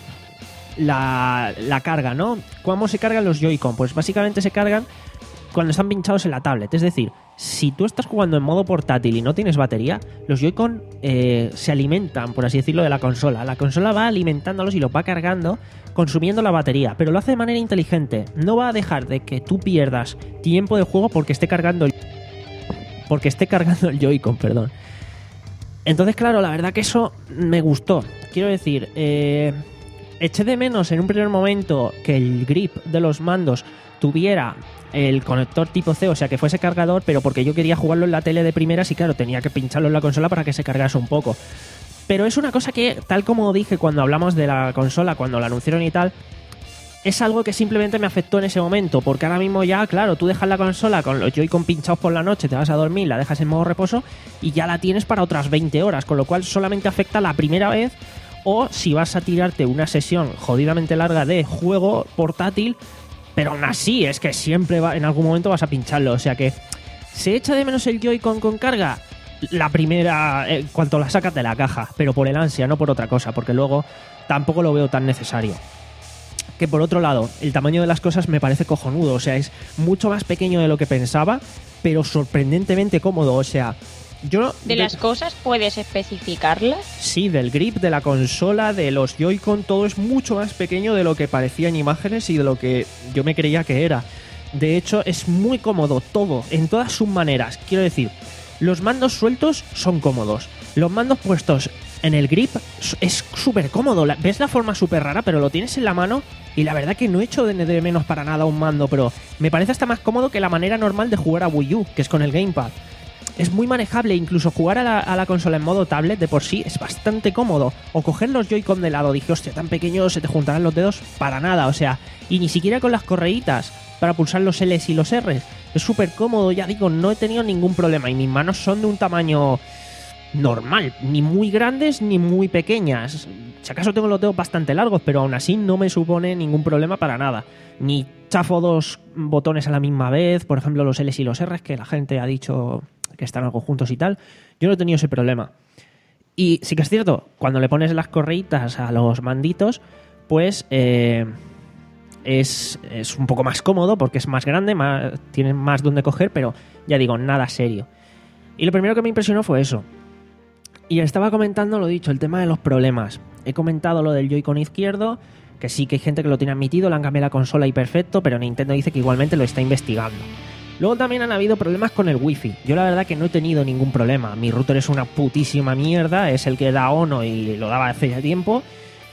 la, la carga, ¿no? ¿Cómo se cargan los Joy-Con? Pues básicamente se cargan cuando están pinchados en la tablet. Es decir, si tú estás jugando en modo portátil y no tienes batería, los Joy-Con eh, se alimentan, por así decirlo, de la consola. La consola va alimentándolos y los va cargando, consumiendo la batería, pero lo hace de manera inteligente. No va a dejar de que tú pierdas tiempo de juego porque esté cargando el, porque esté cargando el Joy-Con, perdón. Entonces, claro, la verdad que eso me gustó. Quiero decir, eh, eché de menos en un primer momento que el grip de los mandos tuviera el conector tipo C, o sea, que fuese cargador, pero porque yo quería jugarlo en la tele de primeras y claro, tenía que pincharlo en la consola para que se cargase un poco. Pero es una cosa que, tal como dije cuando hablamos de la consola, cuando la anunciaron y tal, es algo que simplemente me afectó en ese momento, porque ahora mismo ya, claro, tú dejas la consola con los Joy-Con pinchados por la noche, te vas a dormir, la dejas en modo reposo y ya la tienes para otras veinte horas, con lo cual solamente afecta la primera vez, o si vas a tirarte una sesión jodidamente larga de juego portátil, pero aún así es que siempre va, en algún momento vas a pincharlo, o sea que se echa de menos el Joy-Con con carga la primera, en eh, cuanto la sacas de la caja, pero por el ansia, no por otra cosa, porque luego tampoco lo veo tan necesario. Que por otro lado, el tamaño de las cosas me parece cojonudo, o sea, es mucho más pequeño de lo que pensaba, pero sorprendentemente cómodo, o sea, yo... ¿De las cosas puedes especificarlas? Sí, del grip, de la consola, de los Joy-Con, todo es mucho más pequeño de lo que parecía en imágenes y de lo que yo me creía que era. De hecho, es muy cómodo todo, en todas sus maneras. Quiero decir, los mandos sueltos son cómodos, los mandos puestos en el grip es súper cómodo. Ves la forma súper rara, pero lo tienes en la mano y la verdad que no he hecho de, de menos para nada un mando, pero me parece hasta más cómodo que la manera normal de jugar a Wii U, que es con el Gamepad. Es muy manejable, incluso jugar a la, a la consola en modo tablet de por sí es bastante cómodo. O coger los Joy-Con de lado, dije, hostia, tan pequeños, se te juntarán los dedos, para nada, o sea, y ni siquiera con las correitas para pulsar los L's y los R's. Es súper cómodo, ya digo, no he tenido ningún problema y mis manos son de un tamaño normal, ni muy grandes ni muy pequeñas. Si acaso tengo los dedos bastante largos, pero aún así no me supone ningún problema para nada. Ni chafo dos botones a la misma vez, por ejemplo los L's y los R's, que la gente ha dicho que están algo juntos y tal. Yo no he tenido ese problema. Y sí que es cierto, cuando le pones las correitas a los manditos, pues eh, es, es un poco más cómodo porque es más grande, más, tiene más donde coger, pero ya digo, nada serio. Y lo primero que me impresionó fue eso. Y estaba comentando, lo dicho, el tema de los problemas. He comentado lo del Joy-Con izquierdo, que sí que hay gente que lo tiene admitido, le han cambiado la consola y perfecto, pero Nintendo dice que igualmente lo está investigando. Luego también han habido problemas con el wifi. Yo la verdad que no he tenido ningún problema. Mi router es una putísima mierda, es el que da Ono y lo daba hace ya tiempo.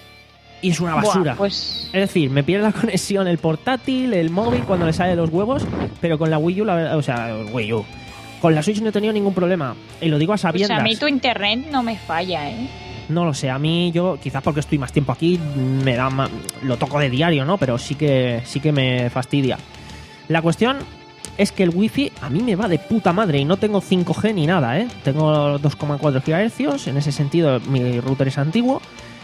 Y es una basura. Buah, pues... Es decir, me pierde la conexión el portátil, el móvil cuando le sale de los huevos, pero con la Wii U, la verdad, o sea, Wii U. Con la Switch no he tenido ningún problema. Y lo digo a sabiendas. O sea, a mí tu internet no me falla, ¿eh? No lo sé, a mí yo, quizás porque estoy más tiempo aquí, me da más, lo toco de diario, ¿no? Pero sí que, sí que me fastidia. La cuestión es que el wifi a mí me va de puta madre y no tengo cinco G ni nada, ¿eh? Tengo dos coma cuatro gigahercios, en ese sentido mi router es antiguo.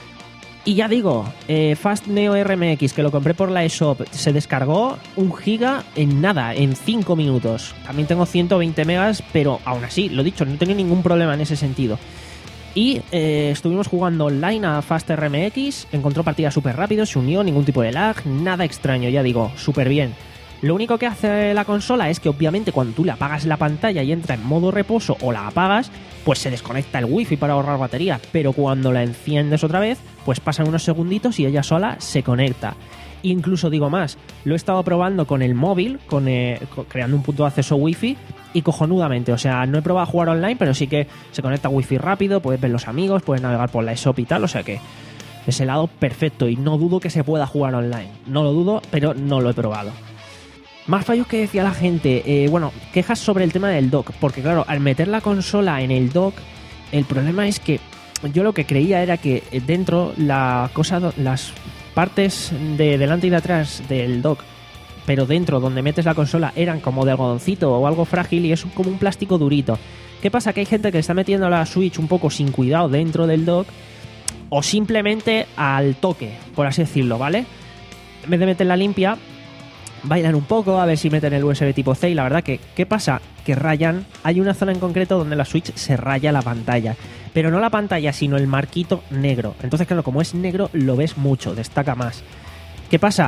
Y ya digo, eh, FastNeo R M X, que lo compré por la eShop, se descargó un giga en nada, en cinco minutos. También tengo ciento veinte megas, pero aún así, lo dicho, no he tenido ningún problema en ese sentido. Y eh, estuvimos jugando online a FastRMX, encontró partidas súper rápido, se unió, ningún tipo de lag, nada extraño, ya digo, súper bien. Lo único que hace la consola es que obviamente cuando tú le apagas la pantalla y entra en modo reposo o la apagas, pues se desconecta el wifi para ahorrar batería, pero cuando la enciendes otra vez, pues pasan unos segunditos y ella sola se conecta. Incluso digo más, lo he estado probando con el móvil, con, eh, con, creando un punto de acceso wifi y cojonudamente, o sea, no he probado a jugar online, pero sí que se conecta wifi rápido, puedes ver los amigos, puedes navegar por la eShop y tal, o sea que ese lado perfecto y no dudo que se pueda jugar online, no lo dudo, pero no lo he probado. Más fallos que decía la gente, eh, bueno, quejas sobre el tema del dock, porque claro, al meter la consola en el dock, el problema es que yo lo que creía era que dentro la cosa, las partes de delante y de atrás del dock, pero dentro donde metes la consola eran como de algodoncito o algo frágil y es como un plástico durito. ¿Qué pasa? Que hay gente que está metiendo la Switch un poco sin cuidado dentro del dock o simplemente al toque, por así decirlo, ¿vale? En vez de meterla limpia, bailan un poco a ver si meten el U S B tipo C y la verdad que, ¿qué pasa? Que rayan, hay una zona en concreto donde la Switch se raya la pantalla, pero no la pantalla sino el marquito negro, entonces claro, como es negro lo ves mucho, destaca más. ¿Qué pasa?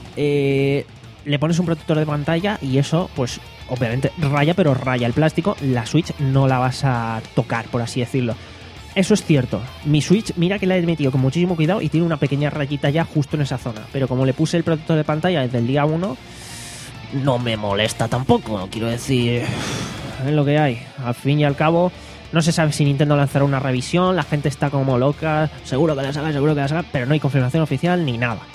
Eh, le pones un protector de pantalla y eso pues obviamente raya, pero raya el plástico, la Switch no la vas a tocar, por así decirlo. Eso es cierto, mi Switch, mira que la he metido con muchísimo cuidado y tiene una pequeña rayita ya justo en esa zona, pero como le puse el protector de pantalla desde el día uno, no me molesta tampoco, quiero decir, es lo que hay. Al fin y al cabo, no se sabe si Nintendo lanzará una revisión, la gente está como loca, seguro que la saca, seguro que la saca, pero no hay confirmación oficial ni nada.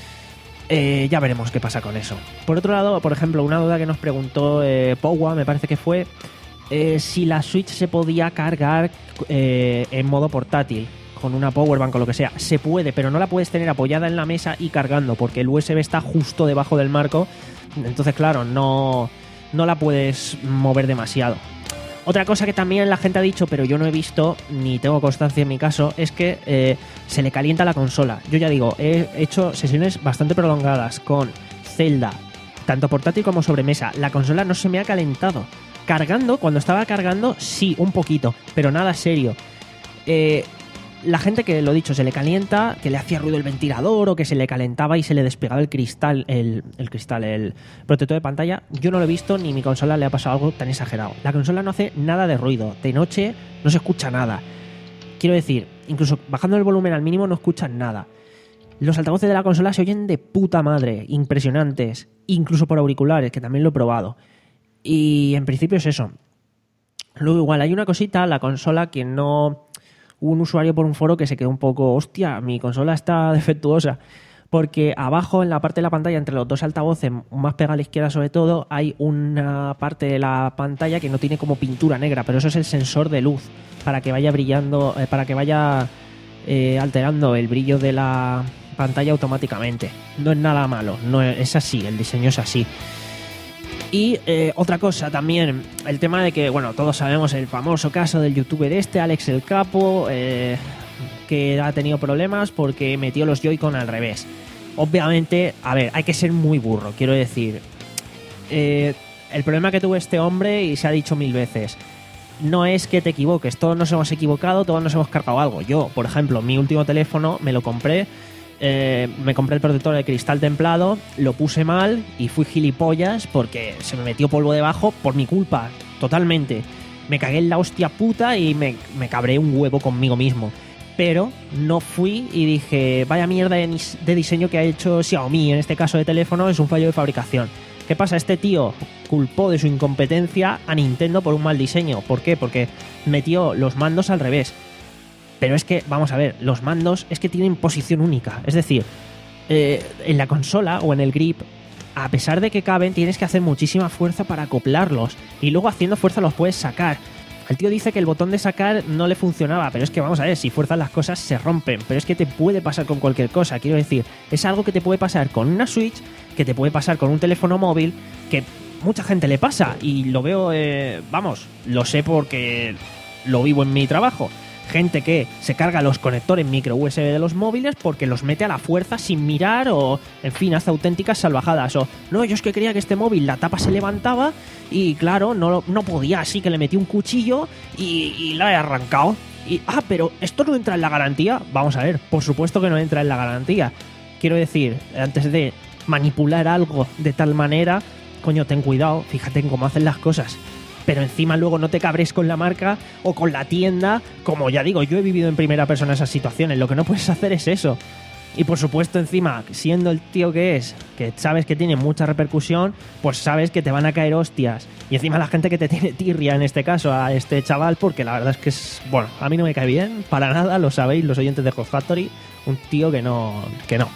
Eh, ya veremos qué pasa con eso. Por otro lado, por ejemplo, una duda que nos preguntó eh, Powa, me parece que fue, Eh, si la Switch se podía cargar eh, en modo portátil con una powerbank o lo que sea. Se puede, pero no la puedes tener apoyada en la mesa y cargando porque el U S B está justo debajo del marco, entonces claro, no, no la puedes mover demasiado. Otra cosa que también la gente ha dicho, pero yo no he visto ni tengo constancia en mi caso, es que eh, se le calienta la consola. Yo ya digo, he hecho sesiones bastante prolongadas con Zelda, tanto portátil como sobremesa. La consola no se me ha calentado. Cargando, cuando estaba cargando, sí, un poquito, pero nada serio. Eh, la gente que, lo dicho, se le calienta, que le hacía ruido el ventilador o que se le calentaba y se le despegaba el cristal, el, el cristal, el protector de pantalla, yo no lo he visto ni mi consola le ha pasado algo tan exagerado. La consola no hace nada de ruido, de noche no se escucha nada. Quiero decir, incluso bajando el volumen al mínimo no escuchan nada. Los altavoces de la consola se oyen de puta madre, impresionantes, incluso por auriculares, que también lo he probado. Y en principio es eso. Luego igual hay una cosita, la consola que no... Hubo un usuario por un foro que se quedó un poco, hostia, mi consola está defectuosa. Porque abajo en la parte de la pantalla, entre los dos altavoces, más pegada a la izquierda sobre todo, hay una parte de la pantalla que no tiene como pintura negra, pero eso es el sensor de luz, para que vaya brillando, eh, para que vaya eh, alterando el brillo de la pantalla automáticamente. No es nada malo, no es, es así, el diseño es así. Y eh, otra cosa también, el tema de que, bueno, todos sabemos el famoso caso del youtuber este, Alex el Capo, eh, que ha tenido problemas porque metió los Joy-Con al revés. Obviamente, a ver, hay que ser muy burro, quiero decir. Eh, el problema que tuvo este hombre, y se ha dicho mil veces, no es que te equivoques, todos nos hemos equivocado, todos nos hemos cargado algo. Yo, por ejemplo, mi último teléfono me lo compré, eh, me compré el protector de cristal templado, lo puse mal y fui gilipollas porque se me metió polvo debajo por mi culpa, totalmente. Me cagué en la hostia puta y me, me cabré un huevo conmigo mismo. Pero no fui y dije, vaya mierda de, de diseño que ha hecho Xiaomi, en este caso de teléfono, es un fallo de fabricación. ¿Qué pasa? Este tío culpó de su incompetencia a Nintendo por un mal diseño. ¿Por qué? Porque metió los mandos al revés. Pero es que, vamos a ver, los mandos es que tienen posición única. Es decir, eh, en la consola o en el grip, a pesar de que caben, tienes que hacer muchísima fuerza para acoplarlos. Y luego haciendo fuerza los puedes sacar. El tío dice que el botón de sacar no le funcionaba, pero es que vamos a ver, si fuerzas las cosas se rompen, pero es que te puede pasar con cualquier cosa, quiero decir, es algo que te puede pasar con una Switch, que te puede pasar con un teléfono móvil, que mucha gente le pasa, y lo veo, eh, vamos, lo sé porque lo vivo en mi trabajo. Gente que se carga los conectores micro U S B de los móviles porque los mete a la fuerza sin mirar o, en fin, hace auténticas salvajadas. O, no, yo es que creía que este móvil, la tapa se levantaba y, claro, no, no podía, así que le metí un cuchillo y, y la he arrancado. Y, ah, pero ¿esto no entra en la garantía? Vamos a ver, por supuesto que no entra en la garantía. Quiero decir, antes de manipular algo de tal manera, coño, ten cuidado, fíjate en cómo hacen las cosas. Pero encima luego no te cabres con la marca o con la tienda. Como ya digo, yo he vivido en primera persona esas situaciones. Lo que no puedes hacer es eso. Y por supuesto, encima, siendo el tío que es, que sabes que tiene mucha repercusión, pues sabes que te van a caer hostias. Y encima la gente que te tiene tirria, en este caso, a este chaval, porque la verdad es que es... Bueno, a mí no me cae bien, para nada, lo sabéis, los oyentes de Hot Factory. Un tío que no... que no.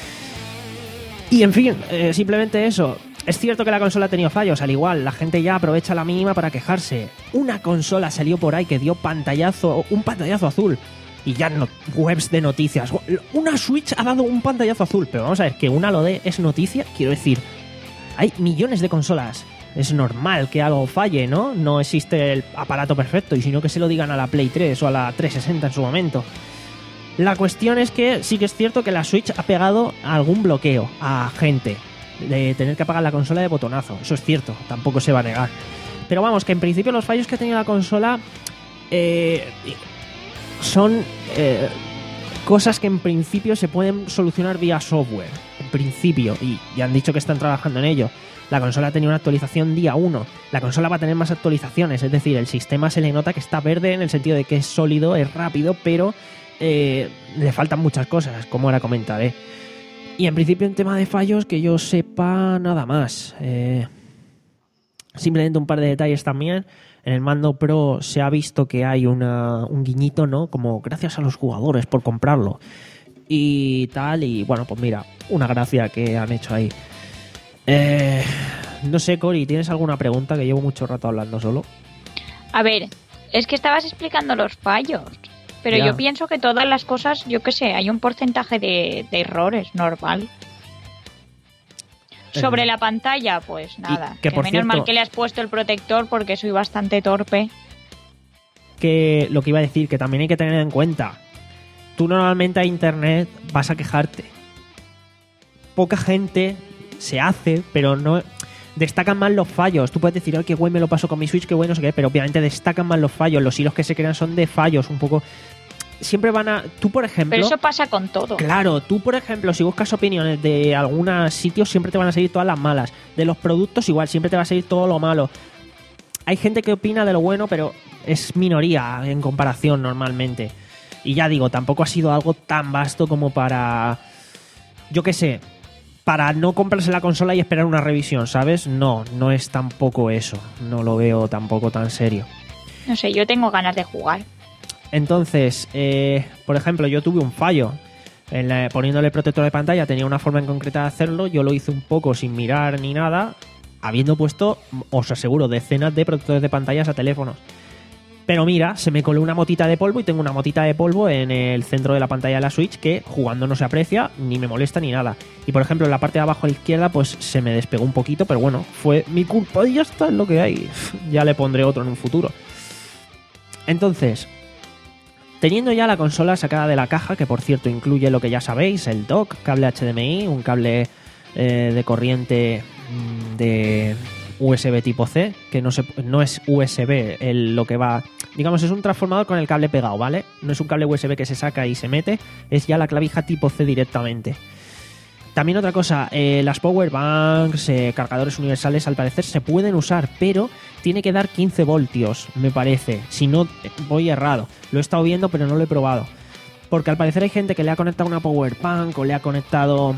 Y en fin, eh, simplemente eso. Es cierto que la consola ha tenido fallos, al igual, la gente ya aprovecha la mínima para quejarse. Una consola salió por ahí que dio pantallazo, un pantallazo azul. Y ya no, webs de noticias. Una Switch ha dado un pantallazo azul. Pero vamos a ver, que una lo dé es noticia. Quiero decir, hay millones de consolas. Es normal que algo falle, ¿no? No existe el aparato perfecto, y sino que se lo digan a la Play tres o a la trescientos sesenta en su momento. La cuestión es que sí que es cierto que la Switch ha pegado algún bloqueo a gente. De tener que apagar la consola de botonazo. Eso es cierto, tampoco se va a negar. Pero vamos, que en principio los fallos que ha tenido la consola eh, son eh, cosas que en principio se pueden solucionar vía software. En principio, y ya han dicho que están trabajando en ello. La consola ha tenido una actualización día uno. La consola va a tener más actualizaciones, es decir, el sistema se le nota que está verde en el sentido de que es sólido, es rápido, pero eh, le faltan muchas cosas, como ahora comentaré. Y en principio en tema de fallos que yo sepa nada más. Eh, simplemente un par de detalles también. En el mando Pro se ha visto que hay una, un guiñito, ¿no? Como gracias a los jugadores por comprarlo. Y tal, y bueno, pues mira, una gracia que han hecho ahí. Eh, no sé, Cori, ¿tienes alguna pregunta? Que llevo mucho rato hablando solo. A ver, es que estabas explicando los fallos. Pero ya. Yo pienso que todas las cosas, yo qué sé, hay un porcentaje de, de errores normal. Eh, Sobre la pantalla, pues nada. Que, que menos cierto, mal que le has puesto el protector porque soy bastante torpe. Que lo que iba a decir, que también hay que tener en cuenta. Tú normalmente a internet vas a quejarte. Poca gente se hace, pero no... Destacan más los fallos. Tú puedes decir, oh, qué güey me lo paso con mi Switch, qué bueno, no sé qué, pero obviamente destacan más los fallos. Los hilos que se crean son de fallos, un poco... Siempre van a... Tú, por ejemplo... Pero eso pasa con todo. Claro, tú, por ejemplo, si buscas opiniones de algunos sitios, siempre te van a salir todas las malas. De los productos, igual, siempre te va a salir todo lo malo. Hay gente que opina de lo bueno, pero es minoría en comparación normalmente. Y ya digo, tampoco ha sido algo tan vasto como para... Yo qué sé... Para no comprarse la consola y esperar una revisión, ¿sabes? No, no es tampoco eso. No lo veo tampoco tan serio. No sé, yo tengo ganas de jugar. Entonces, eh, por ejemplo, yo tuve un fallo. En la, poniéndole protector de pantalla tenía una forma en concreta de hacerlo. Yo lo hice un poco sin mirar ni nada, habiendo puesto, os aseguro, decenas de protectores de pantallas a teléfonos. Pero mira, se me coló una motita de polvo y tengo una motita de polvo en el centro de la pantalla de la Switch que jugando no se aprecia, ni me molesta ni nada. Y por ejemplo en la parte de abajo a la izquierda pues se me despegó un poquito, pero bueno, fue mi culpa y ya está, es lo que hay. Ya le pondré otro en un futuro. Entonces, teniendo ya la consola sacada de la caja, que por cierto incluye lo que ya sabéis, el dock, cable H D M I, un cable eh, de corriente de... U S B tipo C, que no, se, no es U S B el, lo que va... Digamos, es un transformador con el cable pegado, ¿vale? No es un cable U S B que se saca y se mete, es ya la clavija tipo C directamente. También otra cosa, eh, las power banks, eh, cargadores universales, al parecer se pueden usar, pero tiene que dar quince voltios, me parece. Si no, voy errado. Lo he estado viendo, pero no lo he probado. Porque al parecer hay gente que le ha conectado una power bank o le ha conectado...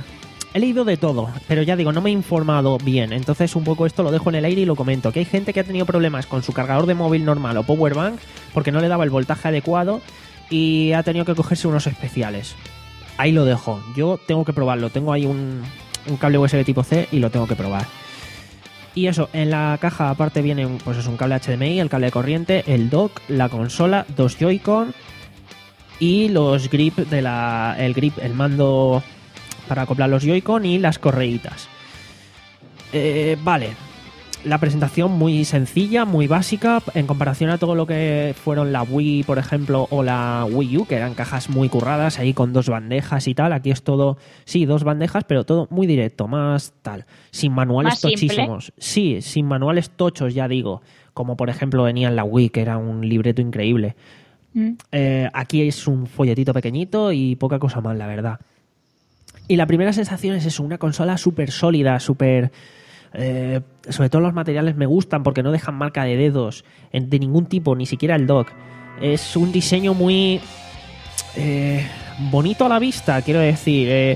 he leído de todo, pero ya digo, no me he informado bien. Entonces un poco esto lo dejo en el aire y lo comento. Que hay gente que ha tenido problemas con su cargador de móvil normal o powerbank porque no le daba el voltaje adecuado y ha tenido que cogerse unos especiales. Ahí lo dejo. Yo tengo que probarlo. Tengo ahí un, un cable U S B tipo C y lo tengo que probar. Y eso, en la caja aparte viene un, pues es un cable H D M I, el cable de corriente, el dock, la consola, dos Joy-Con y los grip de la, el grip, el mando para acoplar los Joy-Con y las correitas. Eh, vale, la presentación muy sencilla, muy básica en comparación a todo lo que fueron la Wii, por ejemplo, o la Wii U, que eran cajas muy curradas ahí con dos bandejas y tal. Aquí es todo, sí, dos bandejas, pero todo muy directo, más tal, sin manuales más tochísimos. Simple. Sí, sin manuales tochos, ya digo, como por ejemplo venía en la Wii, que era un libreto increíble. Mm. Eh, aquí es un folletito pequeñito y poca cosa más, la verdad. Y la primera sensación es eso, una consola súper sólida, súper... Eh, sobre todo los materiales me gustan porque no dejan marca de dedos de ningún tipo, ni siquiera el dock. Es un diseño muy eh, bonito a la vista, quiero decir, eh,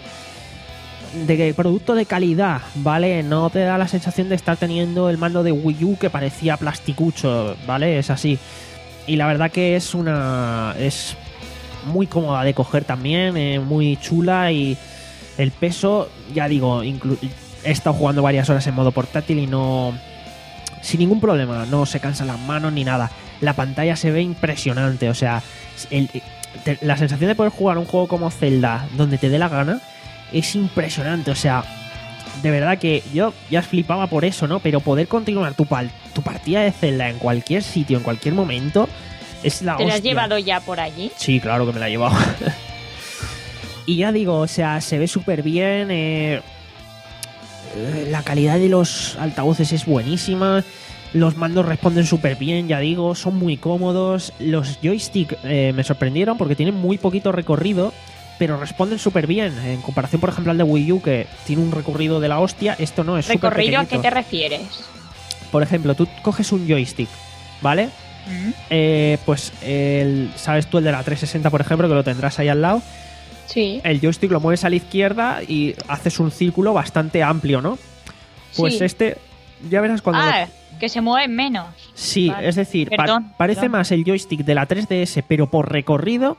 de producto de calidad, ¿vale? No te da la sensación de estar teniendo el mando de Wii U que parecía plasticucho, ¿vale? Es así. Y la verdad que es una... es muy cómoda de coger también, eh, muy chula, y el peso, ya digo, inclu- he estado jugando varias horas en modo portátil y no... sin ningún problema, no se cansan las manos ni nada. La pantalla se ve impresionante, o sea, el, te, la sensación de poder jugar un juego como Zelda donde te dé la gana es impresionante, o sea, de verdad que yo ya flipaba por eso, ¿no? Pero poder continuar tu, pal, tu partida de Zelda en cualquier sitio, en cualquier momento, es la hostia. ¿Te la has llevado ya por allí? Sí, claro que me la he llevado. Y ya digo, o sea, se ve súper bien, eh... la calidad de los altavoces es buenísima, los mandos responden súper bien, ya digo, son muy cómodos. Los joystick eh, me sorprendieron porque tienen muy poquito recorrido, pero responden súper bien. En comparación, por ejemplo, al de Wii U, que tiene un recorrido de la hostia, esto no es súper pequeñito. ¿Recorrido a qué te refieres? Por ejemplo, tú coges un joystick, ¿vale? Mm. Eh, pues, el, ¿sabes tú el de la trescientos sesenta, por ejemplo, que lo tendrás ahí al lado? Sí. El joystick lo mueves a la izquierda y haces un círculo bastante amplio, ¿no? Pues sí. Este, ya verás cuando... Ah, lo... que se mueve menos. Sí, vale. Es decir, perdón, pa- parece perdón. más el joystick de la tres D S, pero por recorrido,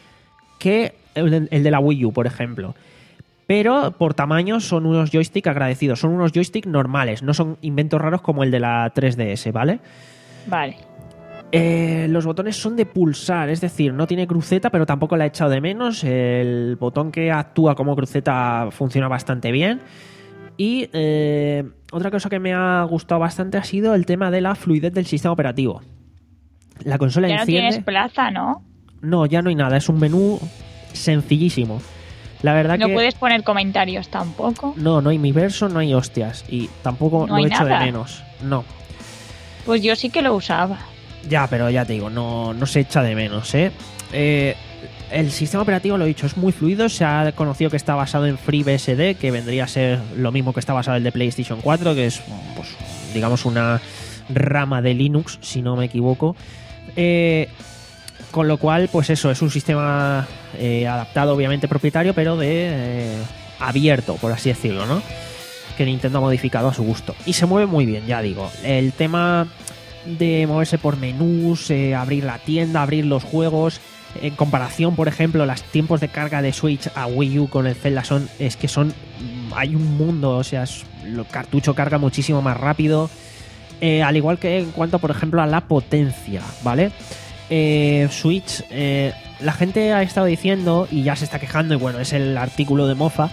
que el de, el de la Wii U, por ejemplo. Pero por tamaño son unos joystick agradecidos, son unos joystick normales, no son inventos raros como el de la tres D S, ¿vale? Vale. Eh, los botones son de pulsar, es decir, no tiene cruceta, pero tampoco la he echado de menos. El botón que actúa como cruceta funciona bastante bien. Y eh, otra cosa que me ha gustado bastante ha sido el tema de la fluidez del sistema operativo. La consola ya enciende... no tienes plaza, ¿no? No, ya no hay nada, es un menú sencillísimo. La verdad no que... puedes poner comentarios tampoco. No, no hay mi verso, no hay hostias. Y tampoco no lo he hecho nada. de menos. No. Pues yo sí que lo usaba. Ya, pero ya te digo, no, no se echa de menos, ¿eh? ¿eh? El sistema operativo, lo he dicho, es muy fluido. Se ha conocido que está basado en FreeBSD, que vendría a ser lo mismo que está basado en el de PlayStation cuatro, que es, pues, digamos, una rama de Linux, si no me equivoco. Eh, con lo cual, pues eso, es un sistema eh, adaptado, obviamente propietario, pero de eh, abierto, por así decirlo, ¿no? Que Nintendo ha modificado a su gusto. Y se mueve muy bien, ya digo. El tema de moverse por menús, eh, abrir la tienda, abrir los juegos, en comparación, por ejemplo, los tiempos de carga de Switch a Wii U con el Zelda son, es que son, hay un mundo, o sea, es, el cartucho carga muchísimo más rápido, eh, al igual que en cuanto, por ejemplo, a la potencia, ¿vale? Eh, Switch, eh, la gente ha estado diciendo, y ya se está quejando, y bueno, es el artículo de mofa,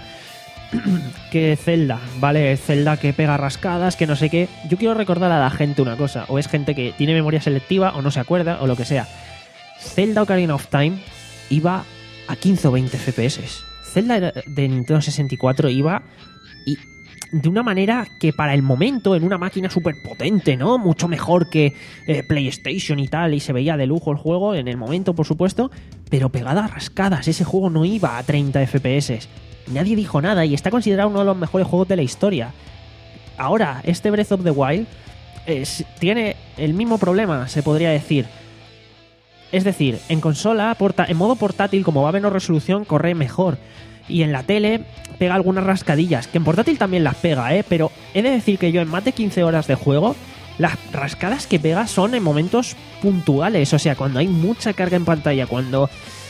que Zelda, ¿vale? Zelda que pega rascadas, que no sé qué. Yo quiero recordar a la gente una cosa, o es gente que tiene memoria selectiva o no se acuerda o lo que sea. Zelda Ocarina of Time iba a quince o veinte F P S. Zelda de Nintendo sesenta y cuatro iba y de una manera que para el momento, en una máquina súper potente, ¿no? Mucho mejor que eh, PlayStation y tal, y se veía de lujo el juego en el momento, por supuesto, pero pegada a rascadas. Ese juego no iba a treinta F P S. Nadie dijo nada y está considerado uno de los mejores juegos de la historia. Ahora, este Breath of the Wild eh, tiene el mismo problema, se podría decir. Es decir, en consola, porta- en modo portátil, como va a menos resolución, corre mejor. y en la tele pega algunas rascadillas, que en portátil también las pega, ¿eh? Pero he de decir que yo en más de quince horas de juego, las rascadas que pega son en momentos puntuales, o sea, cuando hay mucha carga en pantalla, cuando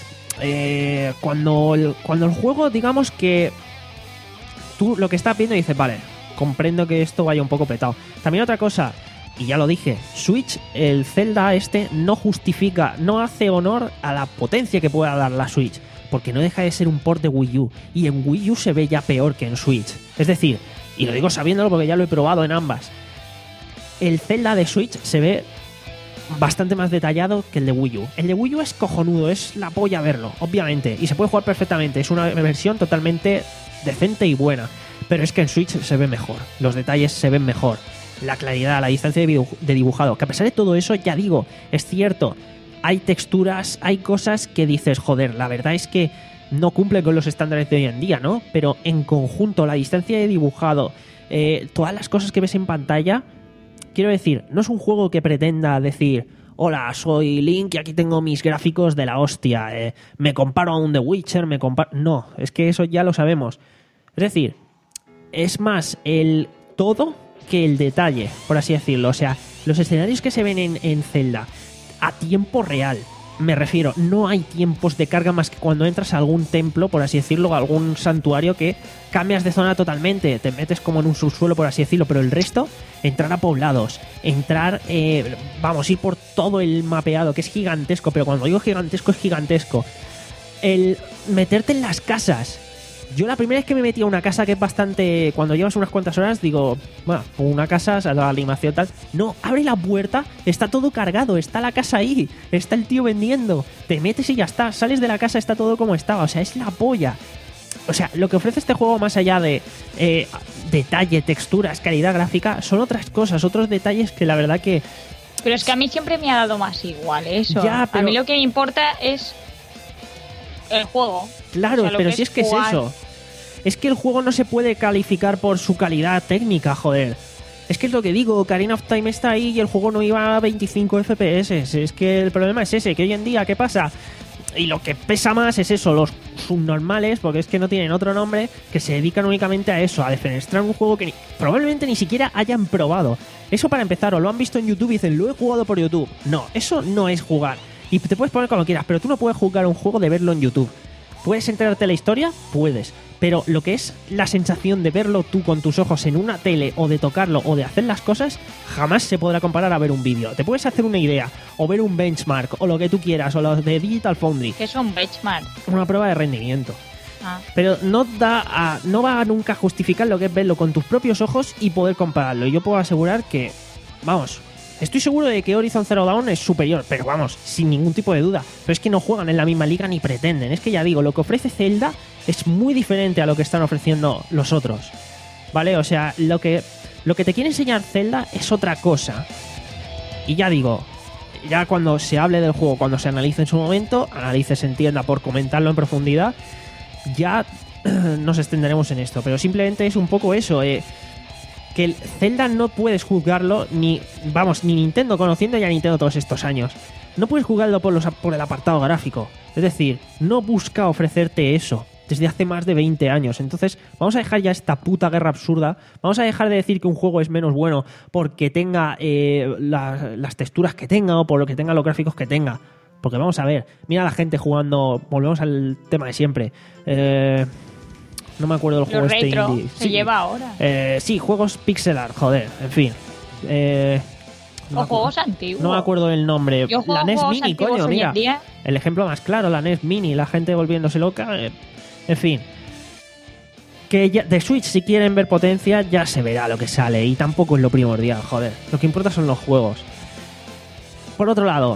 eh, cuando, el, cuando el juego, digamos que tú lo que estás viendo y dices, vale, comprendo que esto vaya un poco petado. También otra cosa, y ya lo dije, Switch, el Zelda este no justifica, no hace honor a la potencia que pueda dar la Switch, porque no deja de ser un port de Wii U, y en Wii U se ve ya peor que en Switch. Es decir, y lo digo sabiéndolo porque ya lo he probado en ambas, el Zelda de Switch se ve bastante más detallado que el de Wii U. El de Wii U es cojonudo, es la polla verlo, obviamente, y se puede jugar perfectamente, es una versión totalmente decente y buena, pero es que en Switch se ve mejor, los detalles se ven mejor, la claridad, la distancia de dibujado, que a pesar de todo eso, ya digo, es cierto, hay texturas, hay cosas que dices, joder, la verdad es que no cumple con los estándares de hoy en día, ¿no? Pero en conjunto, la distancia de dibujado, eh, todas las cosas que ves en pantalla, quiero decir, no es un juego que pretenda decir, hola, soy Link y aquí tengo mis gráficos de la hostia, eh, me comparo a un The Witcher, me comparo... No, es que eso ya lo sabemos. Es decir, es más el todo que el detalle, por así decirlo. O sea, los escenarios que se ven en, en Zelda a tiempo real, me refiero, no hay tiempos de carga más que cuando entras a algún templo, por así decirlo, a algún santuario que cambias de zona totalmente, te metes como en un subsuelo, por así decirlo, pero el resto, entrar a poblados, entrar, eh, vamos, ir por todo el mapeado, que es gigantesco, pero cuando digo gigantesco es gigantesco. El meterte en las casas. Yo la primera vez que me metí a una casa que es bastante... Cuando llevas unas cuantas horas, digo, bueno, una casa, la animación tal... No, abre la puerta, está todo cargado, está la casa ahí, está el tío vendiendo, te metes y ya está, sales de la casa, está todo como estaba, o sea, es la polla. O sea, lo que ofrece este juego más allá de eh, detalle, texturas, calidad gráfica, son otras cosas, otros detalles que la verdad que... Pero es que a mí siempre me ha dado más igual eso. Ya, pero... A mí lo que me importa es el juego. Claro, o sea, pero si es que jugar... es eso. Es que el juego no se puede calificar por su calidad técnica, joder. Es que es lo que digo, Ocarina of Time está ahí y el juego no iba a veinticinco F P S. Es que el problema es ese, que hoy en día, ¿qué pasa? Y lo que pesa más es eso, los subnormales, porque es que no tienen otro nombre, que se dedican únicamente a eso, a defenestrar un juego que ni, probablemente ni siquiera hayan probado. Eso para empezar, o lo han visto en YouTube y dicen, lo he jugado por YouTube. No, eso no es jugar. Y te puedes poner como quieras, pero tú no puedes jugar un juego de verlo en YouTube. ¿Puedes enterarte de la historia? Puedes. Pero lo que es la sensación de verlo tú con tus ojos en una tele, o de tocarlo, o de hacer las cosas, jamás se podrá comparar a ver un vídeo. Te puedes hacer una idea, o ver un benchmark, o lo que tú quieras, o los de Digital Foundry. ¿Qué es un benchmark? Una prueba de rendimiento. Ah. Pero no da a, no va a nunca justificar lo que es verlo con tus propios ojos y poder compararlo. Y yo puedo asegurar que, vamos... Estoy seguro de que Horizon Zero Dawn es superior, pero vamos, sin ningún tipo de duda. Pero es que no juegan en la misma liga ni pretenden. Es que ya digo, lo que ofrece Zelda es muy diferente a lo que están ofreciendo los otros. ¿Vale? O sea, lo que, lo que te quiere enseñar Zelda es otra cosa. Y ya digo, ya cuando se hable del juego, cuando se analice en su momento, analice, se entienda por comentarlo en profundidad, ya nos extenderemos en esto. Pero simplemente es un poco eso, eh. Que el Zelda no puedes juzgarlo ni, vamos, ni Nintendo, conociendo ya a Nintendo todos estos años, no puedes juzgarlo por, los, por el apartado gráfico. Es decir, no busca ofrecerte eso desde hace más de veinte años. Entonces, vamos a dejar ya esta puta guerra absurda. Vamos a dejar de decir que un juego es menos bueno porque tenga eh, la, las texturas que tenga o por lo que tenga los gráficos que tenga. Porque vamos a ver, mira a la gente jugando, volvemos al tema de siempre. Eh... No me acuerdo del juego Los este retro indie. se Sí. lleva ahora. Eh, sí, juegos pixel art, joder, en fin. Eh, no o me juegos antiguos. No me acuerdo del nombre. Yo juego la N E S juegos Mini, antiguos coño, hoy mira. en día. El ejemplo más claro, la N E S Mini, la gente volviéndose loca. Eh, en fin. Que ya, de Switch, si quieren ver potencia, ya se verá lo que sale. Y tampoco es lo primordial, joder. Lo que importa son los juegos. Por otro lado,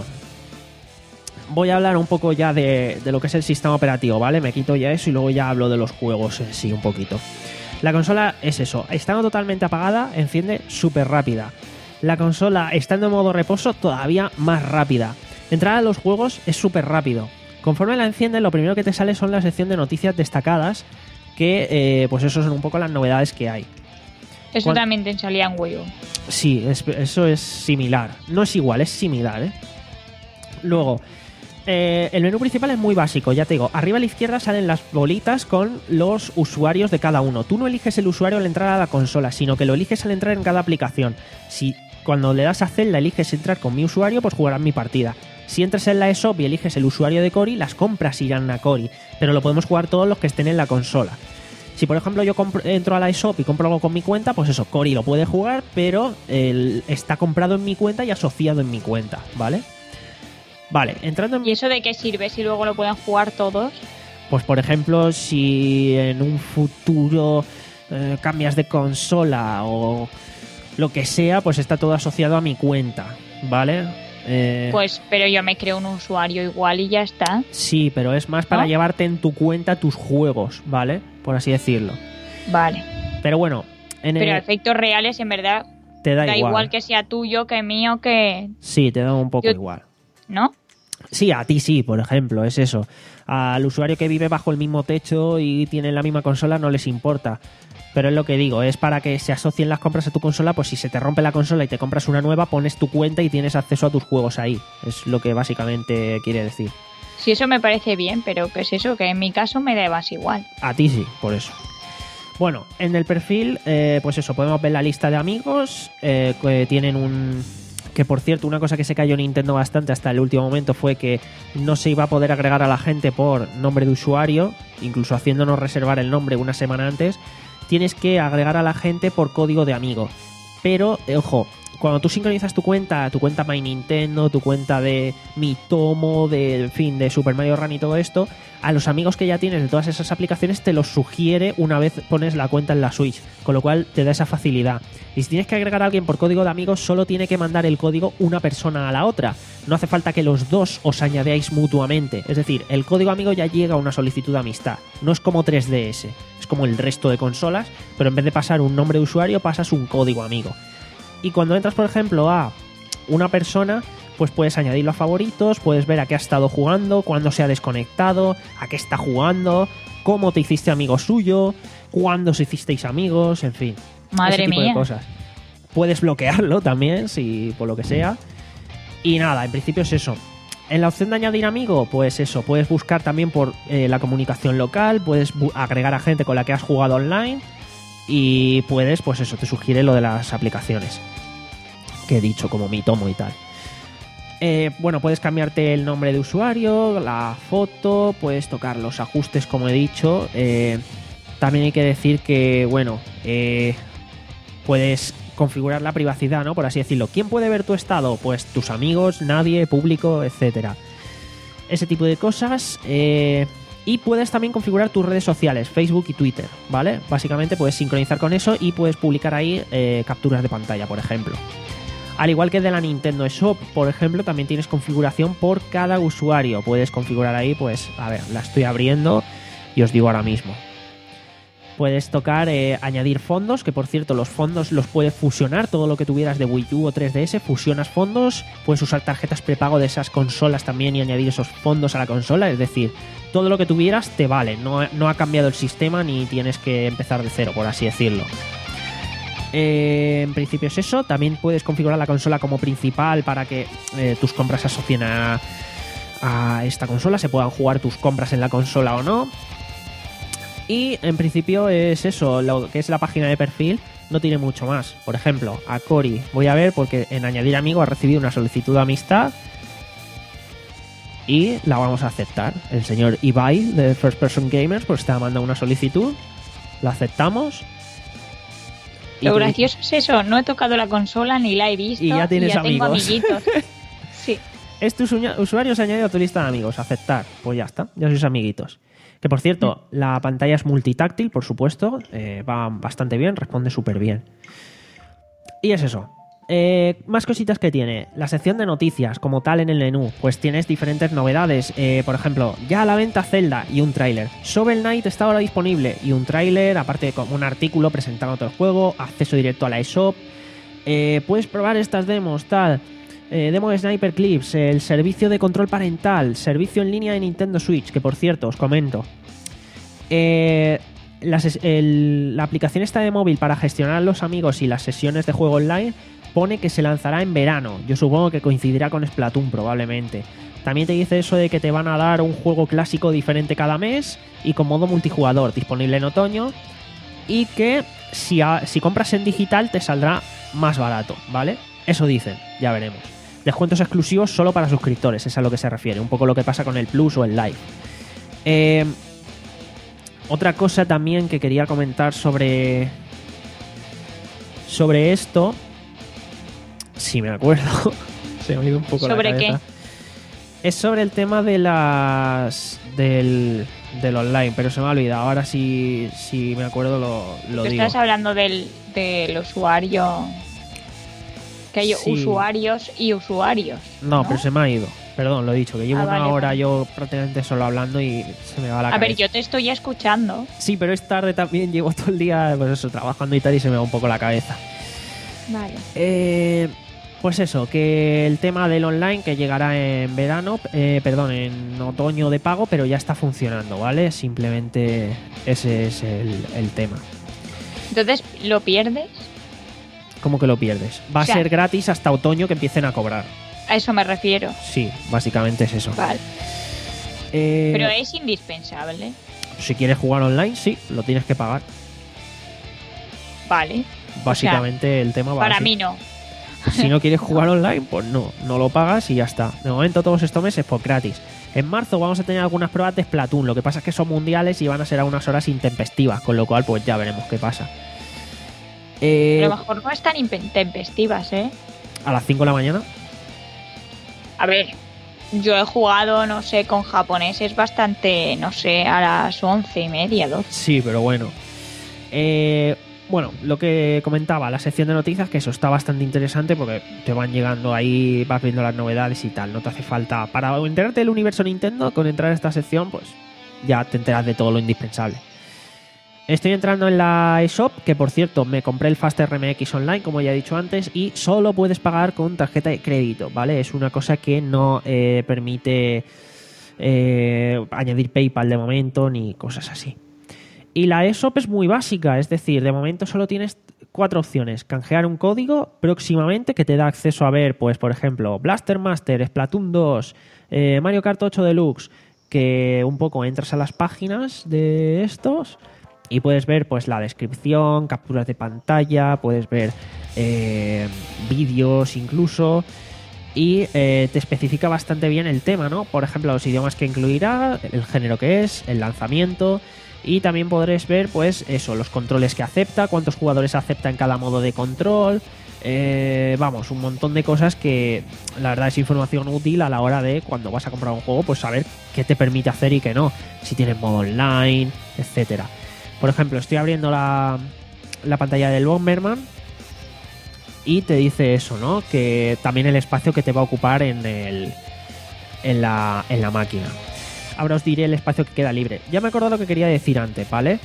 voy a hablar un poco ya de, de lo que es el sistema operativo, ¿vale? Me quito ya eso y luego ya hablo de los juegos en sí un poquito. La consola es eso, estando totalmente apagada, enciende súper rápida. La consola, estando en modo reposo, todavía más rápida. Entrar a los juegos es súper rápido. Conforme la enciendes, lo primero que te sale son la sección de noticias destacadas, que eh, pues eso son un poco las novedades que hay. Eso Cuando... también te salía en Wii U. Sí, es, eso es similar. No es igual, es similar, ¿eh? Luego... eh, el menú principal es muy básico, ya te digo. Arriba a la izquierda salen las bolitas con los usuarios de cada uno. Tú no eliges el usuario al entrar a la consola, sino que lo eliges al entrar en cada aplicación. Si cuando le das a Zelda eliges entrar con mi usuario, pues jugarás mi partida. Si entras en la eShop y eliges el usuario de Cory, las compras irán a Cory, pero lo podemos jugar todos los que estén en la consola. Si por ejemplo yo compro, entro a la eShop y compro algo con mi cuenta, pues eso, Cory lo puede jugar, pero el, está comprado en mi cuenta y asociado en mi cuenta, ¿vale? Vale, entrando en... ¿Y eso de qué sirve si luego lo pueden jugar todos? Pues por ejemplo, si en un futuro eh, cambias de consola o lo que sea, pues está todo asociado a mi cuenta, ¿vale? Eh... Pues, pero yo me creo un usuario igual y ya está. Sí, pero es más para ¿no? llevarte en tu cuenta tus juegos, ¿vale? Por así decirlo. Vale. Pero bueno... En pero el... efectos reales, en verdad, te da, da igual. igual que sea tuyo, que mío, que... Sí, te da un poco yo... igual. ¿No? Sí, a ti sí, por ejemplo, es eso. Al usuario que vive bajo el mismo techo y tiene la misma consola no les importa. Pero es lo que digo, es para que se asocien las compras a tu consola, pues si se te rompe la consola y te compras una nueva, pones tu cuenta y tienes acceso a tus juegos ahí. Es lo que básicamente quiere decir. Sí, eso me parece bien, pero ¿qué es eso? Que en mi caso me da más igual. A ti sí, por eso. Bueno, en el perfil, eh, pues eso, podemos ver la lista de amigos, eh, que tienen un... Que por cierto, una cosa que se cayó Nintendo bastante hasta el último momento fue que no se iba a poder agregar a la gente por nombre de usuario, incluso haciéndonos reservar el nombre una semana antes. Tienes que agregar a la gente por código de amigo. Pero, eh, ojo, cuando tú sincronizas tu cuenta, tu cuenta My Nintendo, tu cuenta de Mitomo, de, en fin, de Super Mario Run y todo esto, a los amigos que ya tienes de todas esas aplicaciones te los sugiere una vez pones la cuenta en la Switch, con lo cual te da esa facilidad. Y si tienes que agregar a alguien por código de amigos, solo tiene que mandar el código una persona a la otra. No hace falta que los dos os añadáis mutuamente. Es decir, el código amigo ya llega a una solicitud de amistad. No es como tres D S, es como el resto de consolas, pero en vez de pasar un nombre de usuario, pasas un código amigo. Y cuando entras, por ejemplo, a una persona, pues puedes añadirlo a favoritos, puedes ver a qué ha estado jugando, cuándo se ha desconectado, a qué está jugando, cómo te hiciste amigo suyo, cuándo os hicisteis amigos, en fin. Madre ese tipo mía. de cosas. Puedes bloquearlo también, si por lo que sea. Y nada, en principio es eso. En la opción de añadir amigo, pues eso, puedes buscar también por eh, la comunicación local, puedes agregar a gente con la que has jugado online y puedes, pues eso, te sugiere lo de las aplicaciones que he dicho, como Mitomo y tal. Eh, bueno, puedes cambiarte el nombre de usuario, la foto, puedes tocar los ajustes, como he dicho. Eh, también hay que decir que, bueno, eh, puedes configurar la privacidad, ¿no? Por así decirlo. ¿Quién puede ver tu estado? Pues tus amigos, nadie, público, etcétera. Ese tipo de cosas. Eh, y puedes también configurar tus redes sociales, Facebook y Twitter, ¿vale? Básicamente puedes sincronizar con eso y puedes publicar ahí eh, capturas de pantalla, por ejemplo. Al igual que de la Nintendo Shop, por ejemplo, también tienes configuración por cada usuario. Puedes configurar ahí, pues, a ver, la estoy abriendo y os digo ahora mismo. Puedes tocar eh, añadir fondos, que por cierto los fondos los puedes fusionar, todo lo que tuvieras de Wii U o tres D S, fusionas fondos, puedes usar tarjetas prepago de esas consolas también y añadir esos fondos a la consola, es decir, todo lo que tuvieras te vale, no, no ha cambiado el sistema ni tienes que empezar de cero, por así decirlo. Eh, en principio es eso. También puedes configurar la consola como principal para que eh, tus compras se asocien a, a esta consola, se puedan jugar tus compras en la consola o no. Y en principio es eso, lo que es la página de perfil, no tiene mucho más. Por ejemplo, a Cory voy a ver porque en añadir amigo ha recibido una solicitud de amistad y la vamos a aceptar. El señor Ibai de First Person Gamers pues te ha mandado una solicitud, la aceptamos. Lo gracioso es eso, no he tocado la consola ni la he visto y ya tienes y ya amigos. Tengo amiguitos. Sí. Este usuario se ha añadido a tu lista de amigos, aceptar, pues ya está, ya sois amiguitos. Que por cierto, mm. la pantalla es multitáctil, por supuesto, eh, va bastante bien, responde súper bien. Y es eso. Eh, más cositas que tiene. La sección de noticias, como tal en el menú, pues tienes diferentes novedades. Eh, por ejemplo, ya a la venta Zelda y un tráiler. Shovel Knight está ahora disponible y un tráiler, aparte de como un artículo presentando todo el juego, acceso directo a la eShop. Eh, puedes probar estas demos, tal. Eh, demo de Sniper Clips, el servicio de control parental, servicio en línea de Nintendo Switch, que por cierto, os comento. Eh... Las, el, la aplicación esta de móvil para gestionar a los amigos y las sesiones de juego online pone que se lanzará en verano. Yo supongo que coincidirá con Splatoon probablemente. También te dice eso de que te van a dar un juego clásico diferente cada mes y con modo multijugador disponible en otoño, y que si, a, si compras en digital te saldrá más barato, ¿vale? Eso dicen, ya veremos. Descuentos exclusivos solo para suscriptores, es a lo que se refiere, un poco lo que pasa con el Plus o el Live. Eh, otra cosa también que quería comentar sobre sobre esto, si me acuerdo, se me ha ido un poco la cabeza. ¿Sobre qué? Es sobre el tema de las del, del online, pero se me ha olvidado. Ahora sí, si me acuerdo lo, lo Tú digo. estás hablando del, del usuario... Que hay Sí. usuarios y usuarios. No, ¿no? pero se me ha ido. Perdón, lo he dicho, que llevo Ah, una vale, hora vale. yo prácticamente solo hablando y se me va la A cabeza. ver, yo te estoy escuchando. Sí, pero es tarde también, llevo todo el día pues eso, trabajando y tal, y se me va un poco la cabeza. Vale. Eh, pues eso, que el tema del online que llegará en verano, eh, perdón, en otoño de pago, pero ya está funcionando, ¿vale? Simplemente ese es el, el tema. Entonces, ¿lo pierdes? ¿Cómo que lo pierdes? Va O a sea- ser gratis hasta otoño que empiecen a cobrar. A eso me refiero. Sí, básicamente es eso. Vale. Eh, Pero es indispensable. Si quieres jugar online, sí, lo tienes que pagar. Vale. Básicamente el tema va Para así. mí no. Si no quieres jugar online, pues no, no lo pagas y ya está. De momento todos estos meses pues gratis. En marzo vamos a tener algunas pruebas de Splatoon, lo que pasa es que son mundiales y van a ser a unas horas intempestivas, con lo cual pues ya veremos qué pasa. Eh, A lo mejor no están intempestivas, ¿eh? a las cinco de la mañana. A ver, yo he jugado, no sé, con japoneses bastante, no sé, a las once y media, doce. Sí, pero bueno. Eh, bueno, lo que comentaba, la sección de noticias, que eso está bastante interesante porque te van llegando ahí, vas viendo las novedades y tal. No te hace falta, para enterarte del universo Nintendo, con entrar a esta sección, pues ya te enteras de todo lo indispensable. Estoy entrando en la eShop, que por cierto me compré el Fast R M X Online, como ya he dicho antes, y solo puedes pagar con tarjeta de crédito, ¿vale? Es una cosa que no eh, permite eh, añadir PayPal de momento ni cosas así. Y la eShop es muy básica, es decir, de momento solo tienes cuatro opciones. Canjear un código próximamente que te da acceso a ver, pues por ejemplo, Blaster Master, Splatoon dos, eh, Mario Kart ocho Deluxe, que un poco entras a las páginas de estos y puedes ver pues la descripción, capturas de pantalla, puedes ver eh, vídeos incluso, y eh, te especifica bastante bien el tema, ¿no? Por ejemplo, los idiomas que incluirá, el género que es, el lanzamiento, y también podréis ver pues eso, los controles que acepta, cuántos jugadores acepta en cada modo de control. Eh, vamos, un montón de cosas que la verdad es información útil a la hora de cuando vas a comprar un juego, pues saber qué te permite hacer y qué no, si tienes modo online, etcétera. Por ejemplo, estoy abriendo la, la pantalla del Bomberman y te dice eso, ¿no? Que también el espacio que te va a ocupar en, el, en, la, en la máquina. Ahora os diré el espacio que queda libre. Ya me acuerdo lo que quería decir antes, ¿vale?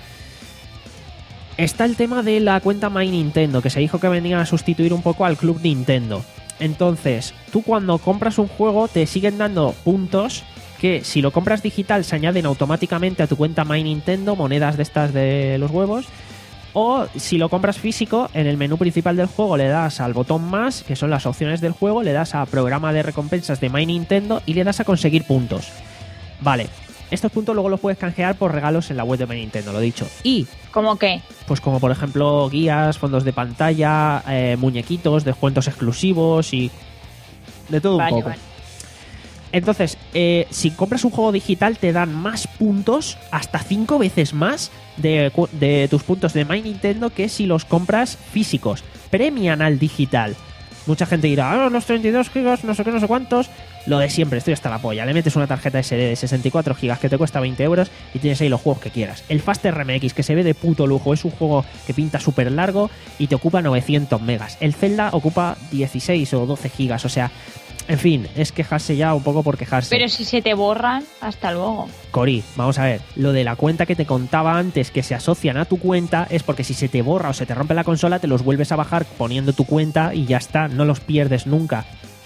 Está el tema de la cuenta My Nintendo, que se dijo que venía a sustituir un poco al Club Nintendo. Entonces, tú cuando compras un juego te siguen dando puntos que si lo compras digital se añaden automáticamente a tu cuenta My Nintendo, monedas de estas de los huevos. O si lo compras físico, en el menú principal del juego le das al botón más, que son las opciones del juego, le das a programa de recompensas de My Nintendo y le das a conseguir puntos. Vale, estos puntos luego los puedes canjear por regalos en la web de My Nintendo, lo dicho. Y, ¿Cómo qué? pues como por ejemplo guías, fondos de pantalla, eh, muñequitos, descuentos exclusivos y de todo Vale, un poco. vale. Entonces, eh, si compras un juego digital te dan más puntos, hasta cinco veces más de, cu- de tus puntos de My Nintendo que si los compras físicos. Premian al digital. Mucha gente dirá, ah, los treinta y dos gigas, no sé qué, no sé cuántos. Lo de siempre, estoy hasta la polla. Le metes una tarjeta ese de de sesenta y cuatro gigas que te cuesta veinte euros y tienes ahí los juegos que quieras. El Fast R M X, que se ve de puto lujo, es un juego que pinta súper largo y te ocupa novecientos megas. El Zelda ocupa dieciséis o doce gigas, o sea... En fin, es quejarse ya un poco por quejarse. Pero si se te borran, hasta luego. Cori, vamos a ver, lo de la cuenta que te contaba antes, que se asocian a tu cuenta, es porque si se te borra o se te rompe la consola, te los vuelves a bajar poniendo tu cuenta y ya está, no los pierdes nunca.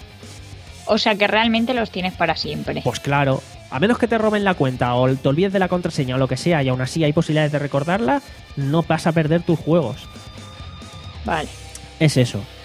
O sea que realmente los tienes para siempre. Pues claro, a menos que te roben la cuenta o te olvides de la contraseña o lo que sea y aún así hay posibilidades de recordarla, no vas a perder tus juegos. Vale. Es eso.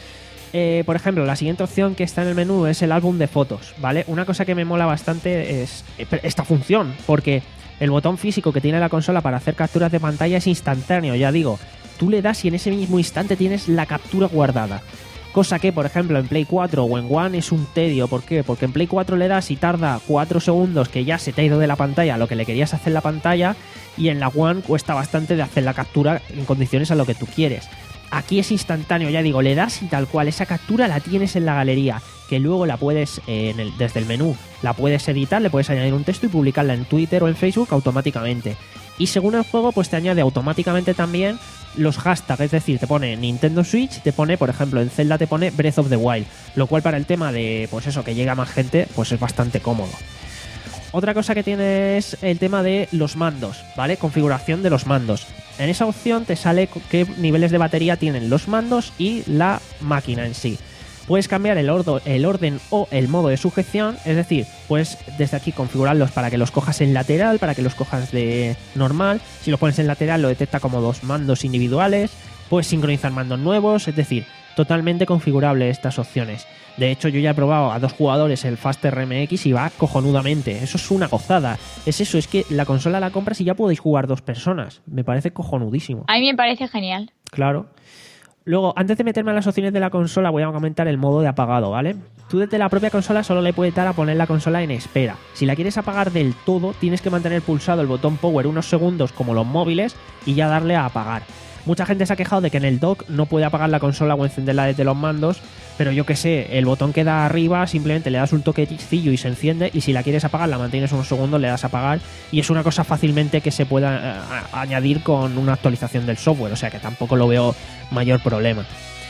Eh, por ejemplo, la siguiente opción que está en el menú es el álbum de fotos, ¿vale? Una cosa que me mola bastante es esta función, porque el botón físico que tiene la consola para hacer capturas de pantalla es instantáneo, ya digo. Tú le das y en ese mismo instante tienes la captura guardada. Cosa que, por ejemplo, en Play cuatro o en One es un tedio. ¿Por qué? Porque en Play cuatro le das y tarda cuatro segundos que ya se te ha ido de la pantalla lo que le querías hacer en la pantalla, y en la One cuesta bastante de hacer la captura en condiciones a lo que tú quieres. Aquí es instantáneo, ya digo, le das y tal cual, esa captura la tienes en la galería, que luego la puedes, eh, en el, desde el menú, la puedes editar, le puedes añadir un texto y publicarla en Twitter o en Facebook automáticamente. Y según el juego, pues te añade automáticamente también los hashtags, es decir, te pone Nintendo Switch, te pone, por ejemplo, en Zelda te pone Breath of the Wild, lo cual para el tema de, pues eso, que llega más gente, pues es bastante cómodo. Otra cosa que tiene es el tema de los mandos, ¿vale? Configuración de los mandos. En esa opción te sale qué niveles de batería tienen los mandos y la máquina en sí. Puedes cambiar el, ordo, el orden o el modo de sujeción, es decir, puedes desde aquí configurarlos para que los cojas en lateral, para que los cojas de normal. Si los pones en lateral lo detecta como dos mandos individuales. Puedes sincronizar mandos nuevos, es decir, totalmente configurable estas opciones. De hecho, yo ya he probado a dos jugadores el Fast R M X y va cojonudamente. Eso es una gozada. Es eso, es que la consola la compras y ya podéis jugar dos personas. Me parece cojonudísimo. A mí me parece genial. Claro. Luego, antes de meterme a las opciones de la consola, voy a comentar el modo de apagado, ¿vale? Tú desde la propia consola solo le puedes dar a poner la consola en espera. Si la quieres apagar del todo, tienes que mantener pulsado el botón Power unos segundos como los móviles y ya darle a apagar. Mucha gente se ha quejado de que en el dock no puede apagar la consola o encenderla desde los mandos, pero yo que sé, el botón queda arriba, simplemente le das un toquecillo y se enciende, y si la quieres apagar la mantienes unos segundos, le das a apagar, y es una cosa fácilmente que se pueda eh, añadir con una actualización del software, o sea que tampoco lo veo mayor problema.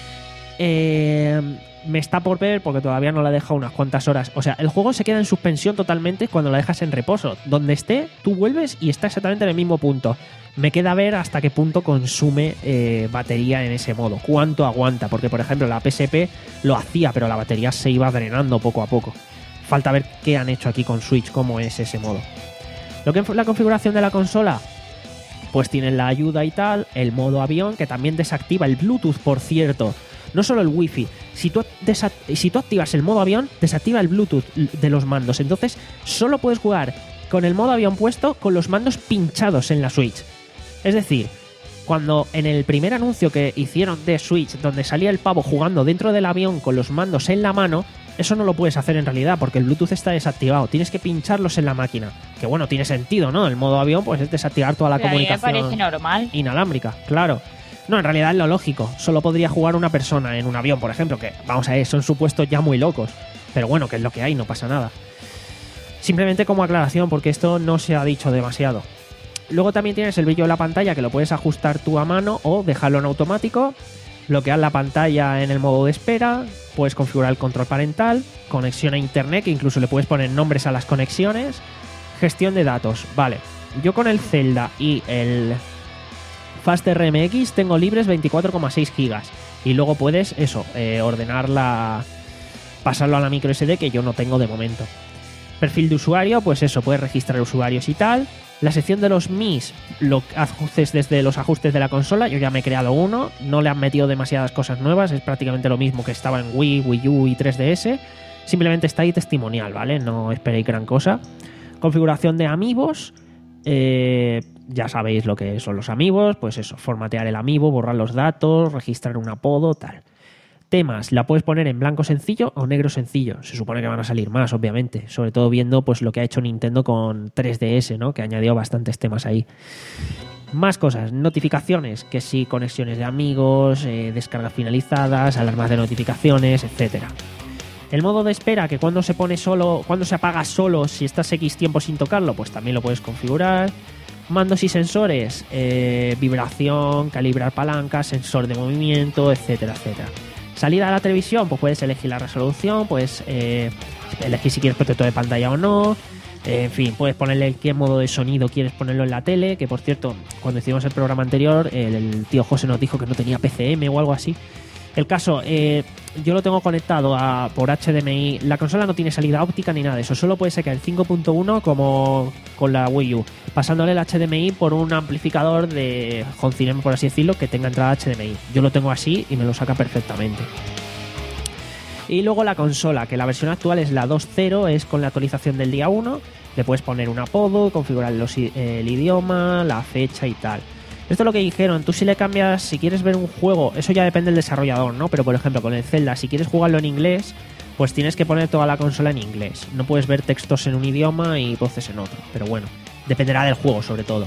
Eh... Me está por ver porque todavía no la he dejado unas cuantas horas. O sea, el juego se queda en suspensión totalmente cuando la dejas en reposo. Donde esté, tú vuelves y está exactamente en el mismo punto. Me queda ver hasta qué punto consume eh, batería en ese modo. Cuánto aguanta. Porque, por ejemplo, la P S P lo hacía, pero la batería se iba drenando poco a poco. Falta ver qué han hecho aquí con Switch, cómo es ese modo. Lo que es la configuración de la consola, pues tienen la ayuda y tal. El modo avión, que también desactiva el Bluetooth, por cierto. No solo el Wi-Fi. Si tú, si tú activas el modo avión, desactiva el Bluetooth de los mandos. Entonces, solo puedes jugar con el modo avión puesto con los mandos pinchados en la Switch. Es decir, cuando en el primer anuncio que hicieron de Switch, donde salía el pavo jugando dentro del avión con los mandos en la mano, eso no lo puedes hacer en realidad porque el Bluetooth está desactivado. Tienes que pincharlos en la máquina. Que bueno, tiene sentido, ¿no? El modo avión pues es desactivar toda la Pero comunicación a mí me parece normal. Inalámbrica, claro. No, en realidad es lo lógico. Solo podría jugar una persona en un avión, por ejemplo, que, vamos a ver, son supuestos ya muy locos. Pero bueno, que es lo que hay, no pasa nada. Simplemente como aclaración, porque esto no se ha dicho demasiado. Luego también tienes el brillo de la pantalla, que lo puedes ajustar tú a mano o dejarlo en automático. Bloquear la pantalla en el modo de espera. Puedes configurar el control parental. Conexión a internet, que incluso le puedes poner nombres a las conexiones. Gestión de datos, vale. Yo con el Zelda y el Fast R M X tengo libres veinticuatro coma seis gigas. Y luego puedes, eso, eh, ordenarla, pasarlo a la micro S D, que yo no tengo de momento. Perfil de usuario, pues eso, puedes registrar usuarios y tal. La sección de los Mis lo haces desde los ajustes de la consola. Yo ya me he creado uno, no le han metido demasiadas cosas nuevas, es prácticamente lo mismo que estaba en Wii, Wii U y tres D S. Simplemente está ahí testimonial, ¿vale? No esperéis gran cosa. Configuración de amigos. Eh, ya sabéis lo que son los amigos, pues eso, formatear el amiibo, borrar los datos, registrar un apodo, tal. Temas, la puedes poner en blanco sencillo o negro sencillo. Se supone que van a salir más, obviamente, sobre todo viendo pues lo que ha hecho Nintendo con tres D S, ¿no? Que ha añadido bastantes temas ahí. Más cosas, notificaciones, que sí, conexiones de amigos, eh, descargas finalizadas, alarmas de notificaciones, etcétera. El modo de espera, que cuando se pone solo, cuando se apaga solo, si estás X tiempo sin tocarlo, pues también lo puedes configurar. Mandos y sensores, eh, vibración, calibrar palancas, sensor de movimiento, etcétera, etcétera. Salida a la televisión, pues puedes elegir la resolución, puedes eh, elegir si quieres protector de pantalla o no. Eh, en fin, puedes ponerle qué modo de sonido quieres ponerlo en la tele, que por cierto, cuando hicimos el programa anterior, el, el tío José nos dijo que no tenía P C M o algo así. El caso, eh, yo lo tengo conectado a, por H D M I. La consola no tiene salida óptica ni nada de eso. Solo puede sacar el cinco punto uno como con la Wii U, pasándole el H D M I por un amplificador de home cinema, por así decirlo, que tenga entrada H D M I. Yo lo tengo así y me lo saca perfectamente. Y luego la consola, que la versión actual es la dos punto cero, es con la actualización del día uno. Le puedes poner un apodo, configurar los, el idioma, la fecha y tal. Esto es lo que dijeron. Tú si le cambias, si quieres ver un juego, eso ya depende del desarrollador, ¿no? Pero por ejemplo con el Zelda, si quieres jugarlo en inglés, pues tienes que poner toda la consola en inglés. No puedes ver textos en un idioma y voces en otro. Pero bueno, dependerá del juego sobre todo.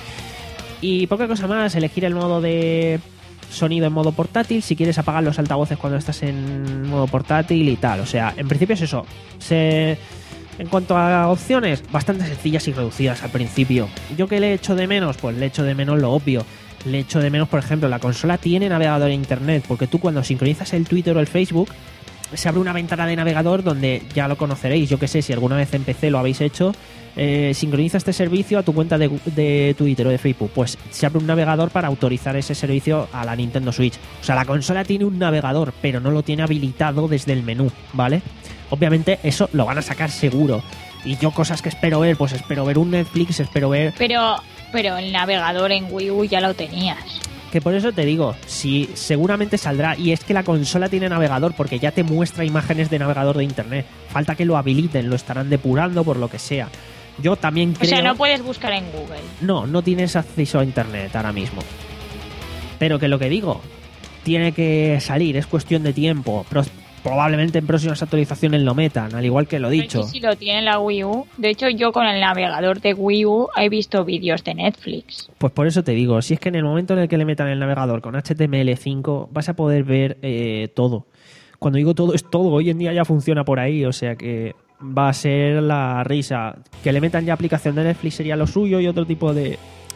Y poca cosa más, elegir el modo de sonido en modo portátil, si quieres apagar los altavoces cuando estás en modo portátil y tal. O sea, en principio es eso. Se... En cuanto a opciones, bastante sencillas y reducidas al principio. ¿Yo qué le echo de menos? Pues le echo de menos lo obvio. Le echo de menos, por ejemplo, la consola tiene navegador en internet, porque tú cuando sincronizas el Twitter o el Facebook, se abre una ventana de navegador donde ya lo conoceréis. Yo que sé, si alguna vez en P C lo habéis hecho, eh, sincroniza este servicio a tu cuenta de, de Twitter o de Facebook. Pues se abre un navegador para autorizar ese servicio a la Nintendo Switch. O sea, la consola tiene un navegador, pero no lo tiene habilitado desde el menú, ¿vale? Obviamente eso lo van a sacar seguro. Y yo cosas que espero ver, pues espero ver un Netflix, espero ver... Pero, pero el navegador en Wii U ya lo tenías. Que por eso te digo, sí, seguramente saldrá. Y es que la consola tiene navegador porque ya te muestra imágenes de navegador de internet. Falta que lo habiliten, lo estarán depurando por lo que sea. Yo también creo... O sea, no puedes buscar en Google. No, no tienes acceso a internet ahora mismo. Pero que lo que digo, tiene que salir, es cuestión de tiempo. Pro- probablemente en próximas actualizaciones lo metan, al igual que lo dicho. Pero sí, sí lo tiene la Wii U. De hecho, yo con el navegador de Wii U he visto vídeos de Netflix. Pues por eso te digo, si es que en el momento en el que le metan el navegador con H T M L cinco vas a poder ver eh, todo. Cuando digo todo es todo, hoy en día ya funciona por ahí, o sea que va a ser la risa. Que le metan ya aplicación de Netflix sería lo suyo y otro tipo de,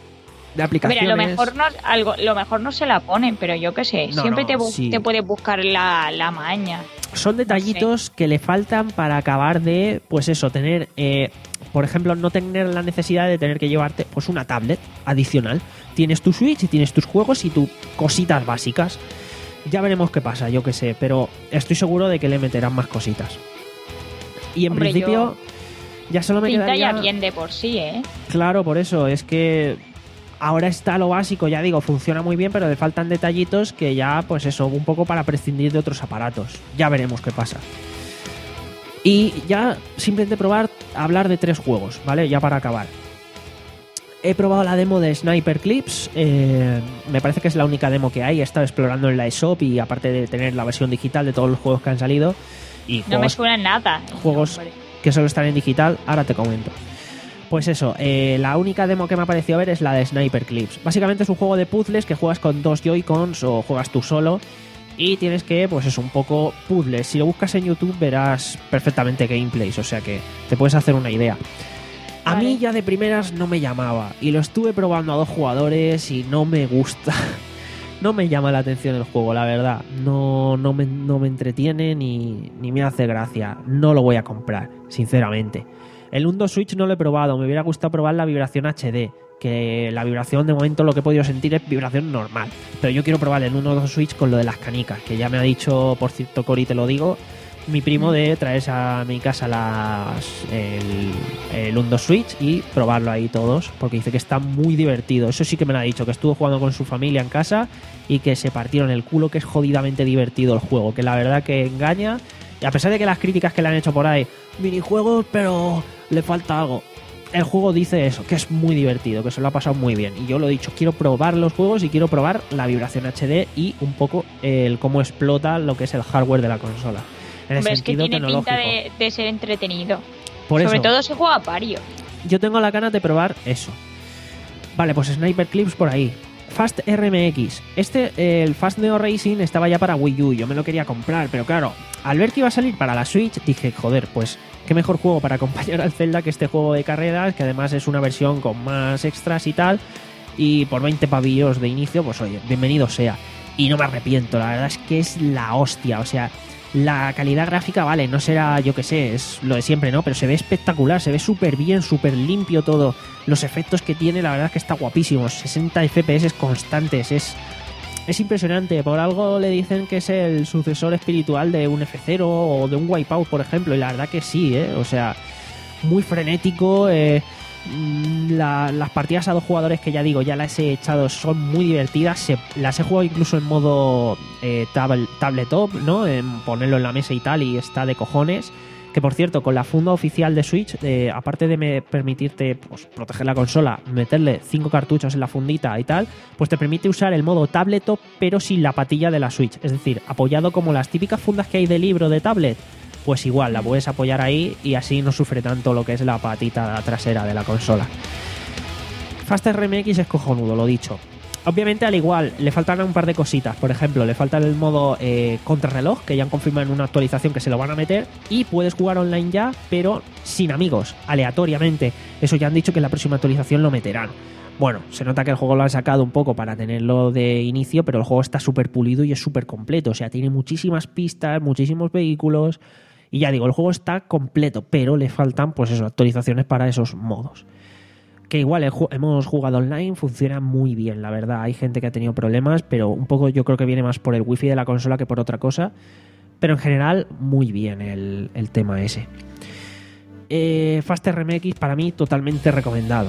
de aplicaciones. Mira, lo mejor no, algo, lo mejor no se la ponen, pero yo qué sé, no, siempre no, te, bu- sí. te puedes buscar la, la maña. Son detallitos no sé. que le faltan para acabar de, pues eso, tener, eh, por ejemplo, no tener la necesidad de tener que llevarte pues una tablet adicional. Tienes tu Switch y tienes tus juegos y tus cositas básicas. Ya veremos qué pasa, yo qué sé, pero estoy seguro de que le meterán más cositas. Y en Hombre, principio ya solo me Pinta quedaría... ya bien de por sí, ¿eh? Claro, por eso, es que ahora está lo básico, ya digo, funciona muy bien, pero le faltan detallitos que ya, pues eso, un poco para prescindir de otros aparatos. Ya veremos qué pasa. Y ya simplemente probar, hablar de tres juegos, ¿vale? Ya para acabar. He probado la demo de Sniper Clips, eh, me parece que es la única demo que hay, he estado explorando en la eShop y aparte de tener la versión digital de todos los juegos que han salido. Y No me juegos, suena nada. juegos Hombre. que solo están en digital, ahora te comento. Pues eso, eh, la única demo que me ha parecido ver es la de Sniper Clips. Básicamente es un juego de puzzles que juegas con dos Joy-Cons o juegas tú solo y tienes que, pues eso, un poco puzzles. Si lo buscas en YouTube verás perfectamente gameplays, o sea que te puedes hacer una idea. A Vale. mí ya de primeras no me llamaba y lo estuve probando a dos jugadores y no me gusta. No me llama la atención el juego, la verdad. No, no, me, no me entretiene ni, ni me hace gracia. No lo voy a comprar, sinceramente. El Undo Switch no lo he probado, me hubiera gustado probar la vibración H D, que la vibración de momento lo que he podido sentir es vibración normal. Pero yo quiero probar el Undo Switch con lo de las canicas, que ya me ha dicho, por cierto, Cori, te lo digo, mi primo de traerse a mi casa las, el, el Undo Switch y probarlo ahí todos, porque dice que está muy divertido. Eso sí que me lo ha dicho, que estuvo jugando con su familia en casa y que se partieron el culo, que es jodidamente divertido el juego, que la verdad que engaña. Y a pesar de que las críticas que le han hecho por ahí, minijuegos, pero le falta algo, el juego dice eso, que es muy divertido, que se lo ha pasado muy bien. Y yo lo he dicho, quiero probar los juegos y quiero probar la vibración H D y un poco el cómo explota lo que es el hardware de la consola. En el Hombre, es que sentido tiene tecnológico. pinta de, de ser entretenido. Por Sobre eso, todo si juega a varios. yo tengo la ganas de probar eso. Vale, pues Sniper Clips por ahí. Fast R M X. Este, eh, el Fast Neo Racing estaba ya para Wii U. Yo me lo quería comprar, pero claro, al ver que iba a salir para la Switch, dije, joder, pues qué mejor juego para acompañar al Zelda que este juego de carreras, que además es una versión con más extras y tal. Y por veinte pavillos de inicio, pues oye, bienvenido sea. Y no me arrepiento, la verdad es que es la hostia, o sea... La calidad gráfica, vale, no será, yo que sé, es lo de siempre, ¿no? Pero se ve espectacular, se ve súper bien, súper limpio todo. Los efectos que tiene, la verdad es que está guapísimo. sesenta F P S constantes, es, es impresionante. Por algo le dicen que es el sucesor espiritual de un F cero o de un Wipeout, por ejemplo. Y la verdad que sí, ¿eh? O sea, muy frenético, eh, La, las partidas a dos jugadores, que ya digo, ya las he echado, son muy divertidas. Se, las he jugado incluso en modo eh, tab- tabletop, ¿no? En ponerlo en la mesa y tal, y está de cojones. Que por cierto, con la funda oficial de Switch, eh, aparte de me permitirte pues, proteger la consola, meterle cinco cartuchos en la fundita y tal, pues te permite usar el modo tabletop, pero sin la patilla de la Switch. Es decir, apoyado como las típicas fundas que hay de libro de tablet. Pues igual, la puedes apoyar ahí y así no sufre tanto lo que es la patita trasera de la consola. Faster R M X es cojonudo, lo dicho. Obviamente, al igual, le faltan un par de cositas. Por ejemplo, le falta el modo eh, contrarreloj, que ya han confirmado en una actualización que se lo van a meter. Y puedes jugar online ya, pero sin amigos, aleatoriamente. Eso ya han dicho que en la próxima actualización lo meterán. Bueno, se nota que el juego lo han sacado un poco para tenerlo de inicio, pero el juego está súper pulido y es súper completo. O sea, tiene muchísimas pistas, muchísimos vehículos. Y ya digo, el juego está completo, pero le faltan, pues eso, actualizaciones para esos modos. Que igual hemos jugado online, funciona muy bien, la verdad. Hay gente que ha tenido problemas, pero un poco yo creo que viene más por el wifi de la consola que por otra cosa. Pero en general, muy bien el, el tema ese. Eh, Fast R M X para mí totalmente recomendado.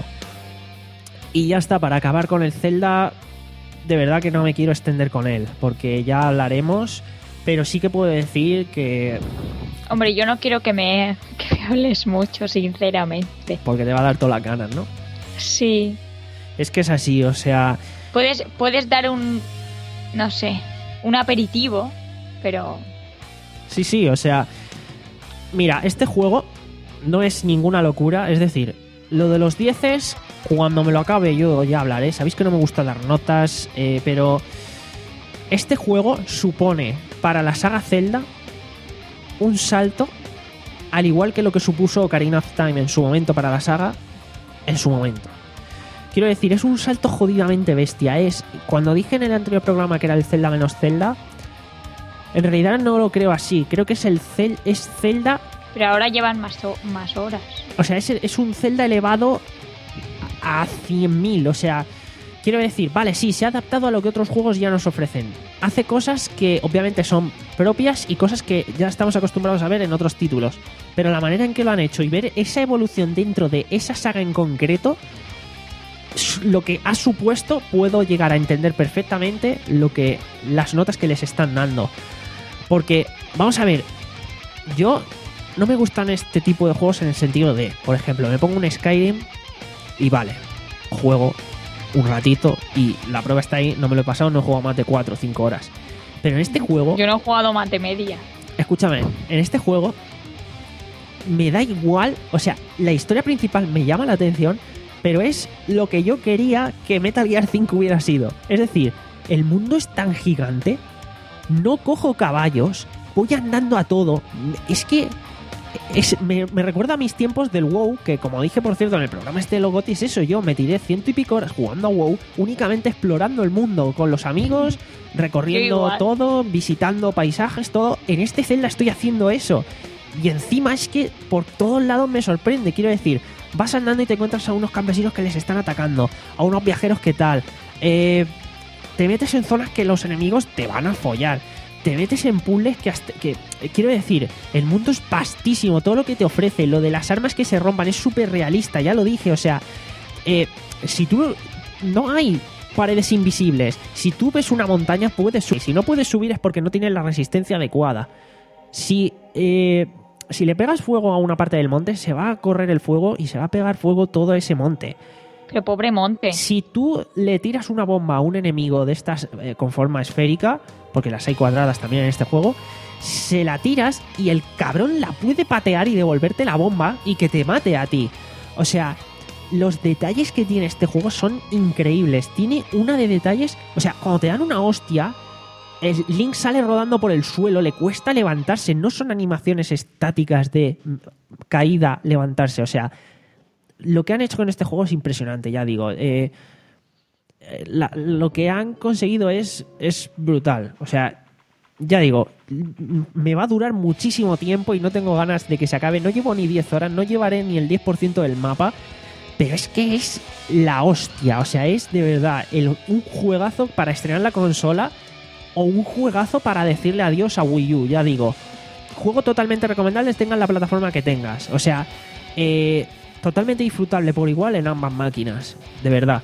Y ya está, para acabar con el Zelda, de verdad que no me quiero extender con él, porque ya hablaremos, pero sí que puedo decir que... Hombre, yo no quiero que me, que me hables mucho, sinceramente. Porque te va a dar todas las ganas, ¿no? Sí. Es que es así, o sea... Puedes, puedes dar un, no sé, un aperitivo, pero... Sí, sí, o sea... Mira, este juego no es ninguna locura, es decir, lo de los dieces, cuando me lo acabe yo ya hablaré. Sabéis que no me gusta dar notas, eh, pero... Este juego supone para la saga Zelda un salto, al igual que lo que supuso Ocarina of Time en su momento para la saga, en su momento. Quiero decir, es un salto jodidamente bestia. Es, cuando dije en el anterior programa que era el Zelda menos Zelda, en realidad no lo creo así. Creo que es el Cel, es Zelda... Pero ahora llevan más, más horas. O sea, es, es un Zelda elevado a cien mil, o sea... Quiero decir, vale, sí, se ha adaptado a lo que otros juegos ya nos ofrecen. Hace cosas que obviamente son propias y cosas que ya estamos acostumbrados a ver en otros títulos. Pero la manera en que lo han hecho y ver esa evolución dentro de esa saga en concreto, lo que ha supuesto, puedo llegar a entender perfectamente lo que las notas que les están dando. Porque, vamos a ver, yo no me gustan este tipo de juegos en el sentido de, por ejemplo, me pongo un Skyrim y vale, juego un ratito y la prueba está ahí, no me lo he pasado, no he jugado más de cuatro o cinco horas. Pero en este juego... Yo no he jugado más de media. Escúchame, en este juego me da igual, o sea, la historia principal me llama la atención, pero es lo que yo quería que Metal Gear cinco hubiera sido. Es decir, el mundo es tan gigante, no cojo caballos, voy andando a todo. Es que... Es, me, me recuerda a mis tiempos del WoW, que como dije por cierto en el programa este de Logoti, es eso, yo me tiré ciento y pico horas jugando a WoW, únicamente explorando el mundo con los amigos, recorriendo todo, visitando paisajes, todo. En este Zelda estoy haciendo eso, y encima es que por todos lados me sorprende. Quiero decir, vas andando y te encuentras a unos campesinos que les están atacando, a unos viajeros que tal, eh, te metes en zonas que los enemigos te van a follar, te metes en puzzles que, hasta, que quiero decir, el mundo es vastísimo, todo lo que te ofrece, lo de las armas que se rompan es súper realista, ya lo dije, o sea, eh, si tú no hay paredes invisibles, si tú ves una montaña puedes subir, si no puedes subir es porque no tienes la resistencia adecuada. Si eh, si le pegas fuego a una parte del monte, se va a correr el fuego y se va a pegar fuego todo ese monte. Pero pobre monte. Si tú le tiras una bomba a un enemigo de estas eh, con forma esférica, porque las hay cuadradas también en este juego, se la tiras y el cabrón la puede patear y devolverte la bomba y que te mate a ti. O sea, los detalles que tiene este juego son increíbles. Tiene una de detalles... O sea, cuando te dan una hostia, el Link sale rodando por el suelo, le cuesta levantarse. No son animaciones estáticas de caída, levantarse. O sea, lo que han hecho con este juego es impresionante, ya digo. Eh... La, lo que han conseguido es, es brutal. O sea, ya digo, me va a durar muchísimo tiempo y no tengo ganas de que se acabe. No llevo ni diez horas, no llevaré ni el diez por ciento del mapa, pero es que es la hostia. O sea, es de verdad el, un juegazo para estrenar la consola o un juegazo para decirle adiós a Wii U. Ya digo, juego totalmente recomendable, tengas la plataforma que tengas. O sea, eh... totalmente disfrutable por igual en ambas máquinas, de verdad.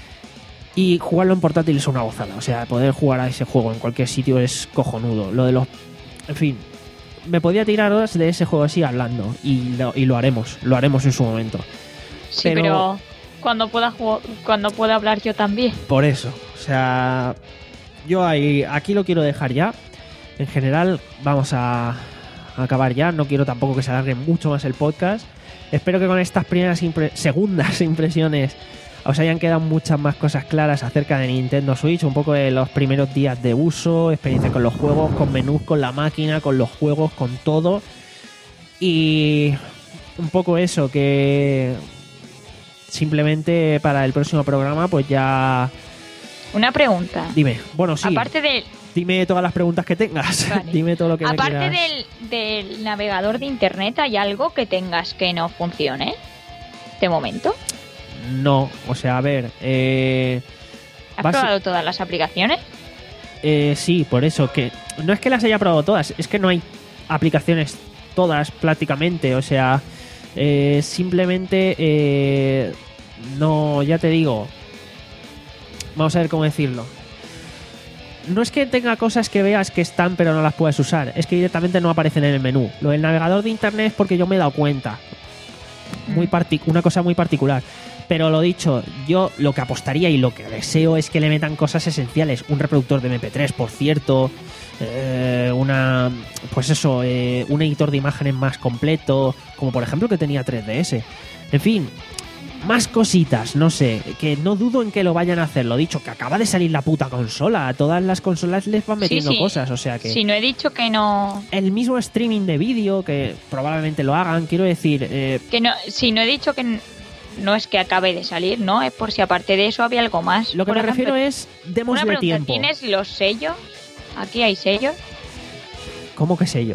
Y jugarlo en portátil es una gozada, o sea, poder jugar a ese juego en cualquier sitio es cojonudo. Lo de los... En fin, me podía tirar horas de ese juego así hablando, y lo, y lo haremos, lo haremos en su momento. Sí, pero, pero cuando pueda jugar, cuando pueda hablar yo también. Por eso, o sea, yo ahí, aquí lo quiero dejar ya. En general, vamos a, a acabar ya, no quiero tampoco que se alargue mucho más el podcast. Espero que con estas primeras impre- segundas impresiones os hayan quedado muchas más cosas claras acerca de Nintendo Switch, un poco de los primeros días de uso, experiencia con los juegos, con menús, con la máquina, con los juegos, con todo. Y un poco eso, que simplemente para el próximo programa pues ya... Una pregunta. Dime, bueno, sí. Aparte de... Dime todas las preguntas que tengas. Vale. Dime todo lo que Aparte me quieras. del, del navegador de internet, ¿hay algo que tengas que no funcione de momento? No, o sea, a ver... Eh, ¿Has base... probado todas las aplicaciones? Eh, sí, por eso, que no es que las haya probado todas, es que no hay aplicaciones todas prácticamente, o sea, eh, simplemente eh, no, ya te digo, vamos a ver cómo decirlo. No es que tenga cosas que veas que están pero no las puedas usar, es que directamente no aparecen en el menú. Lo del navegador de internet es porque yo me he dado cuenta, muy partic- una cosa muy particular. Pero lo dicho, yo lo que apostaría y lo que deseo es que le metan cosas esenciales. Un reproductor de eme pe tres, por cierto. Eh, una... Pues eso, eh, un editor de imágenes más completo. Como por ejemplo que tenía tres D ese. En fin, más cositas, no sé. Que no dudo en que lo vayan a hacer. Lo dicho, que acaba de salir la puta consola. A todas las consolas les van metiendo sí, sí. cosas, o sea que... Si no he dicho que no... El mismo streaming de vídeo, que probablemente lo hagan, quiero decir... Eh... Que no, si no he dicho que... No es que acabe de salir, ¿no? Es por si aparte de eso había algo más. Lo que por me ejemplo, refiero es, démosle una pregunta, tiempo. ¿Tienes los sellos? ¿Aquí hay sellos? ¿Cómo que sello?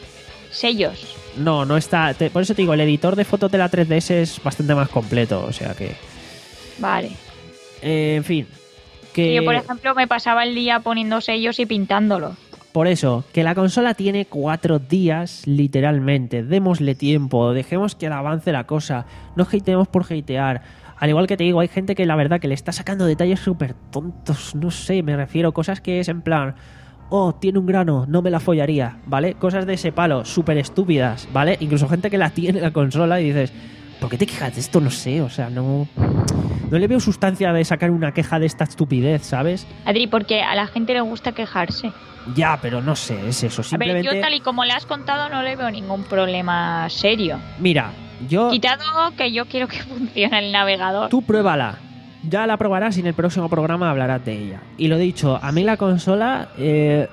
Sellos. No, no está... Te, por eso te digo, el editor de fotos de la tres D S es bastante más completo, o sea que... Vale. Eh, en fin. Que... Yo, por ejemplo, me pasaba el día poniendo sellos y pintándolos. Por eso, que la consola tiene cuatro días, literalmente. Démosle tiempo, dejemos que avance la cosa. No hateemos por hatear. Al igual que te digo, hay gente que la verdad que le está sacando detalles súper tontos. No sé, me refiero a cosas que es en plan... Oh, tiene un grano, no me la follaría, ¿vale? Cosas de ese palo, súper estúpidas, ¿vale? Incluso gente que la tiene en la consola y dices... ¿Por qué te quejas de esto? No sé, o sea, no... No le veo sustancia de sacar una queja de esta estupidez, ¿sabes? Adri, porque a la gente le gusta quejarse. Ya, pero no sé, es eso. Simplemente... A ver, yo tal y como le has contado no le veo ningún problema serio. Mira, yo... Quitado que yo quiero que funcione el navegador. Tú pruébala. Ya la probarás y en el próximo programa hablarás de ella. Y lo dicho, a mí la consola eh,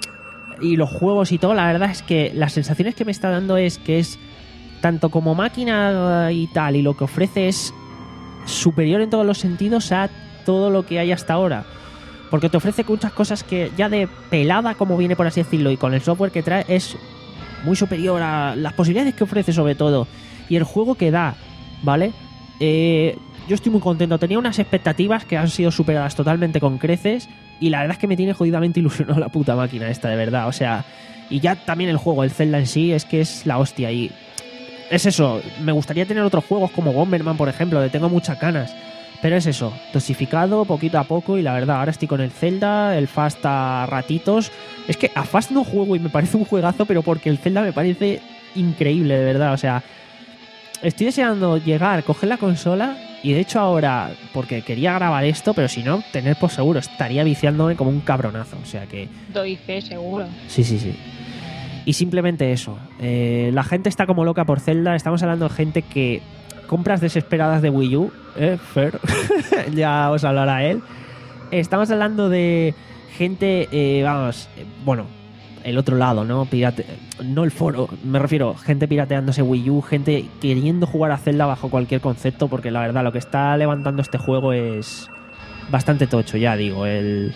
y los juegos y todo, la verdad es que las sensaciones que me está dando es que es, tanto como máquina y tal, y lo que ofrece es superior en todos los sentidos a todo lo que hay hasta ahora. Porque te ofrece muchas cosas que ya de pelada, como viene por así decirlo, y con el software que trae, es muy superior a las posibilidades que ofrece sobre todo. Y el juego que da, ¿vale? Eh, yo estoy muy contento. Tenía unas expectativas que han sido superadas totalmente con creces. Y la verdad es que me tiene jodidamente ilusionado la puta máquina esta, de verdad. O sea, y ya también el juego, el Zelda en sí, es que es la hostia. Y es eso, me gustaría tener otros juegos como Bomberman, por ejemplo, le tengo muchas ganas. Pero es eso, dosificado poquito a poco y la verdad, ahora estoy con el Zelda, el Fast a ratitos. Es que a Fast no juego y me parece un juegazo, pero porque el Zelda me parece increíble, de verdad. O sea, estoy deseando llegar, coger la consola y de hecho ahora, porque quería grabar esto, pero si no, tener por seguro, estaría viciándome como un cabronazo. O sea que... Doy fe, seguro. Sí, sí, sí. Y simplemente eso, eh, la gente está como loca por Zelda, estamos hablando de gente que... Compras desesperadas de Wii U, ¿eh? Fer, ya os hablará él. Estamos hablando de gente, eh, vamos, eh, bueno, el otro lado, ¿no? Pirate, no el foro, me refiero, gente pirateándose Wii U, gente queriendo jugar a Zelda bajo cualquier concepto, porque la verdad lo que está levantando este juego es bastante tocho, ya digo. El...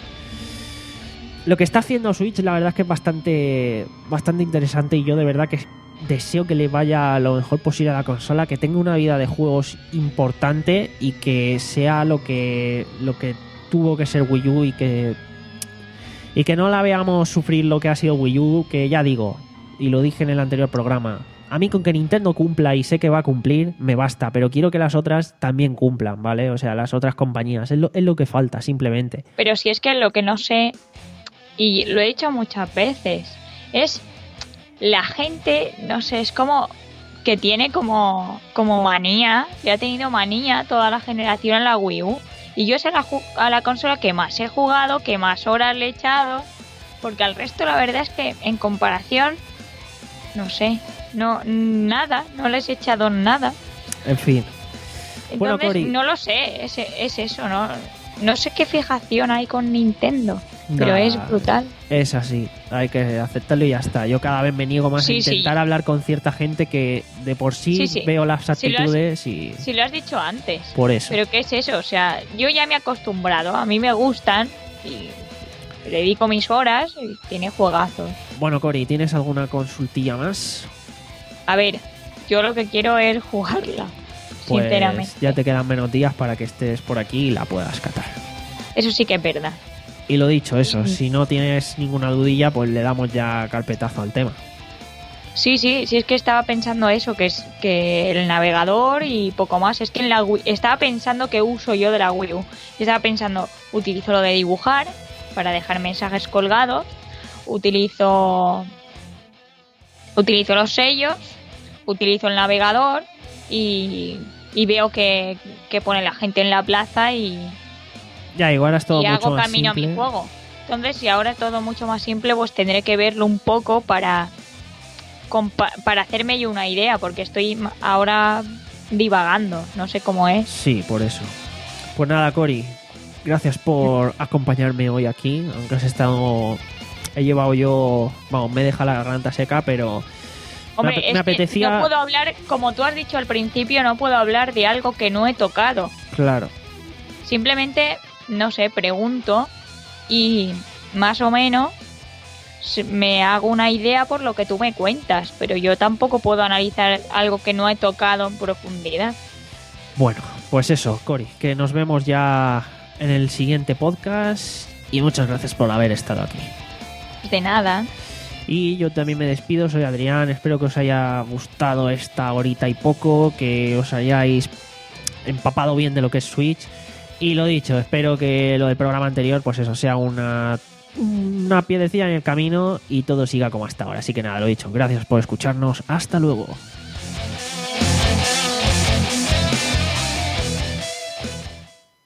Lo que está haciendo Switch, la verdad es que es bastante, bastante interesante y yo de verdad que deseo que le vaya lo mejor posible a la consola, que tenga una vida de juegos importante y que sea lo que lo que tuvo que ser Wii U y que y que no la veamos sufrir lo que ha sido Wii U, que ya digo, y lo dije en el anterior programa, A mí con que Nintendo cumpla y sé que va a cumplir, me basta, pero quiero que las otras también cumplan, ¿vale? O sea, las otras compañías, es lo, es lo que falta, simplemente. Pero si es que lo que no sé, y lo he dicho muchas veces, es la gente, no sé, es como que tiene como, como manía, le ha tenido manía toda la generación en la Wii U. Y yo es a la, a la consola que más he jugado, que más horas le he echado, porque al resto la verdad es que en comparación, no sé, no nada, no les he echado nada. En fin. Entonces, bueno, Cory, no lo sé, es, es eso, ¿no? No sé qué fijación hay con Nintendo, pero nah, es brutal. Es así, hay que aceptarlo y ya está. Yo cada vez me niego más Sí, a intentar sí. hablar con cierta gente que de por sí, Sí, sí. veo las Si lo has- actitudes y Si lo has dicho antes. por eso. Pero ¿qué es eso? O sea, yo ya me he acostumbrado, a mí me gustan y le dedico mis horas y tiene juegazos. Bueno, Cory, ¿tienes alguna consultilla más? A ver, yo lo que quiero es jugarla, Pues sinceramente. ya te quedan menos días para que estés por aquí y la puedas catar. Eso sí que es verdad. Y lo dicho, eso, Sí. si no tienes ninguna dudilla, pues le damos ya carpetazo al tema. Sí, sí, sí, es que estaba pensando eso, que es que el navegador y poco más. Es que en la Wii, estaba pensando qué uso yo de la Wii U. Estaba pensando, utilizo lo de dibujar para dejar mensajes colgados, utilizo utilizo los sellos, utilizo el navegador y, y veo que, que pone la gente en la plaza y, Ya, igual es todo y mucho hago más camino simple. a mi juego. Entonces, si ahora es todo mucho más simple, pues tendré que verlo un poco para compa- para hacerme yo una idea, porque estoy ahora divagando, no sé cómo es. Sí, por eso. Pues nada, Cory, gracias por acompañarme hoy aquí, aunque has estado... He llevado yo... Vamos, me he dejado la garganta seca, pero... Hombre, me, ape- es me apetecía... que no puedo hablar, como tú has dicho al principio, no puedo hablar de algo que no he tocado. Claro. Simplemente, no sé, pregunto y más o menos me hago una idea por lo que tú me cuentas, pero yo tampoco puedo analizar algo que no he tocado en profundidad. Bueno, pues eso, Cory, que nos vemos ya en el siguiente podcast y muchas gracias por haber estado aquí. De nada. Y yo también me despido, soy Adrián, espero que os haya gustado esta horita y poco, que os hayáis empapado bien de lo que es Switch. Y lo dicho, espero que lo del programa anterior, pues eso, sea una, una piedrecilla en el camino y todo siga como hasta ahora. Así que nada, lo dicho, gracias por escucharnos, hasta luego.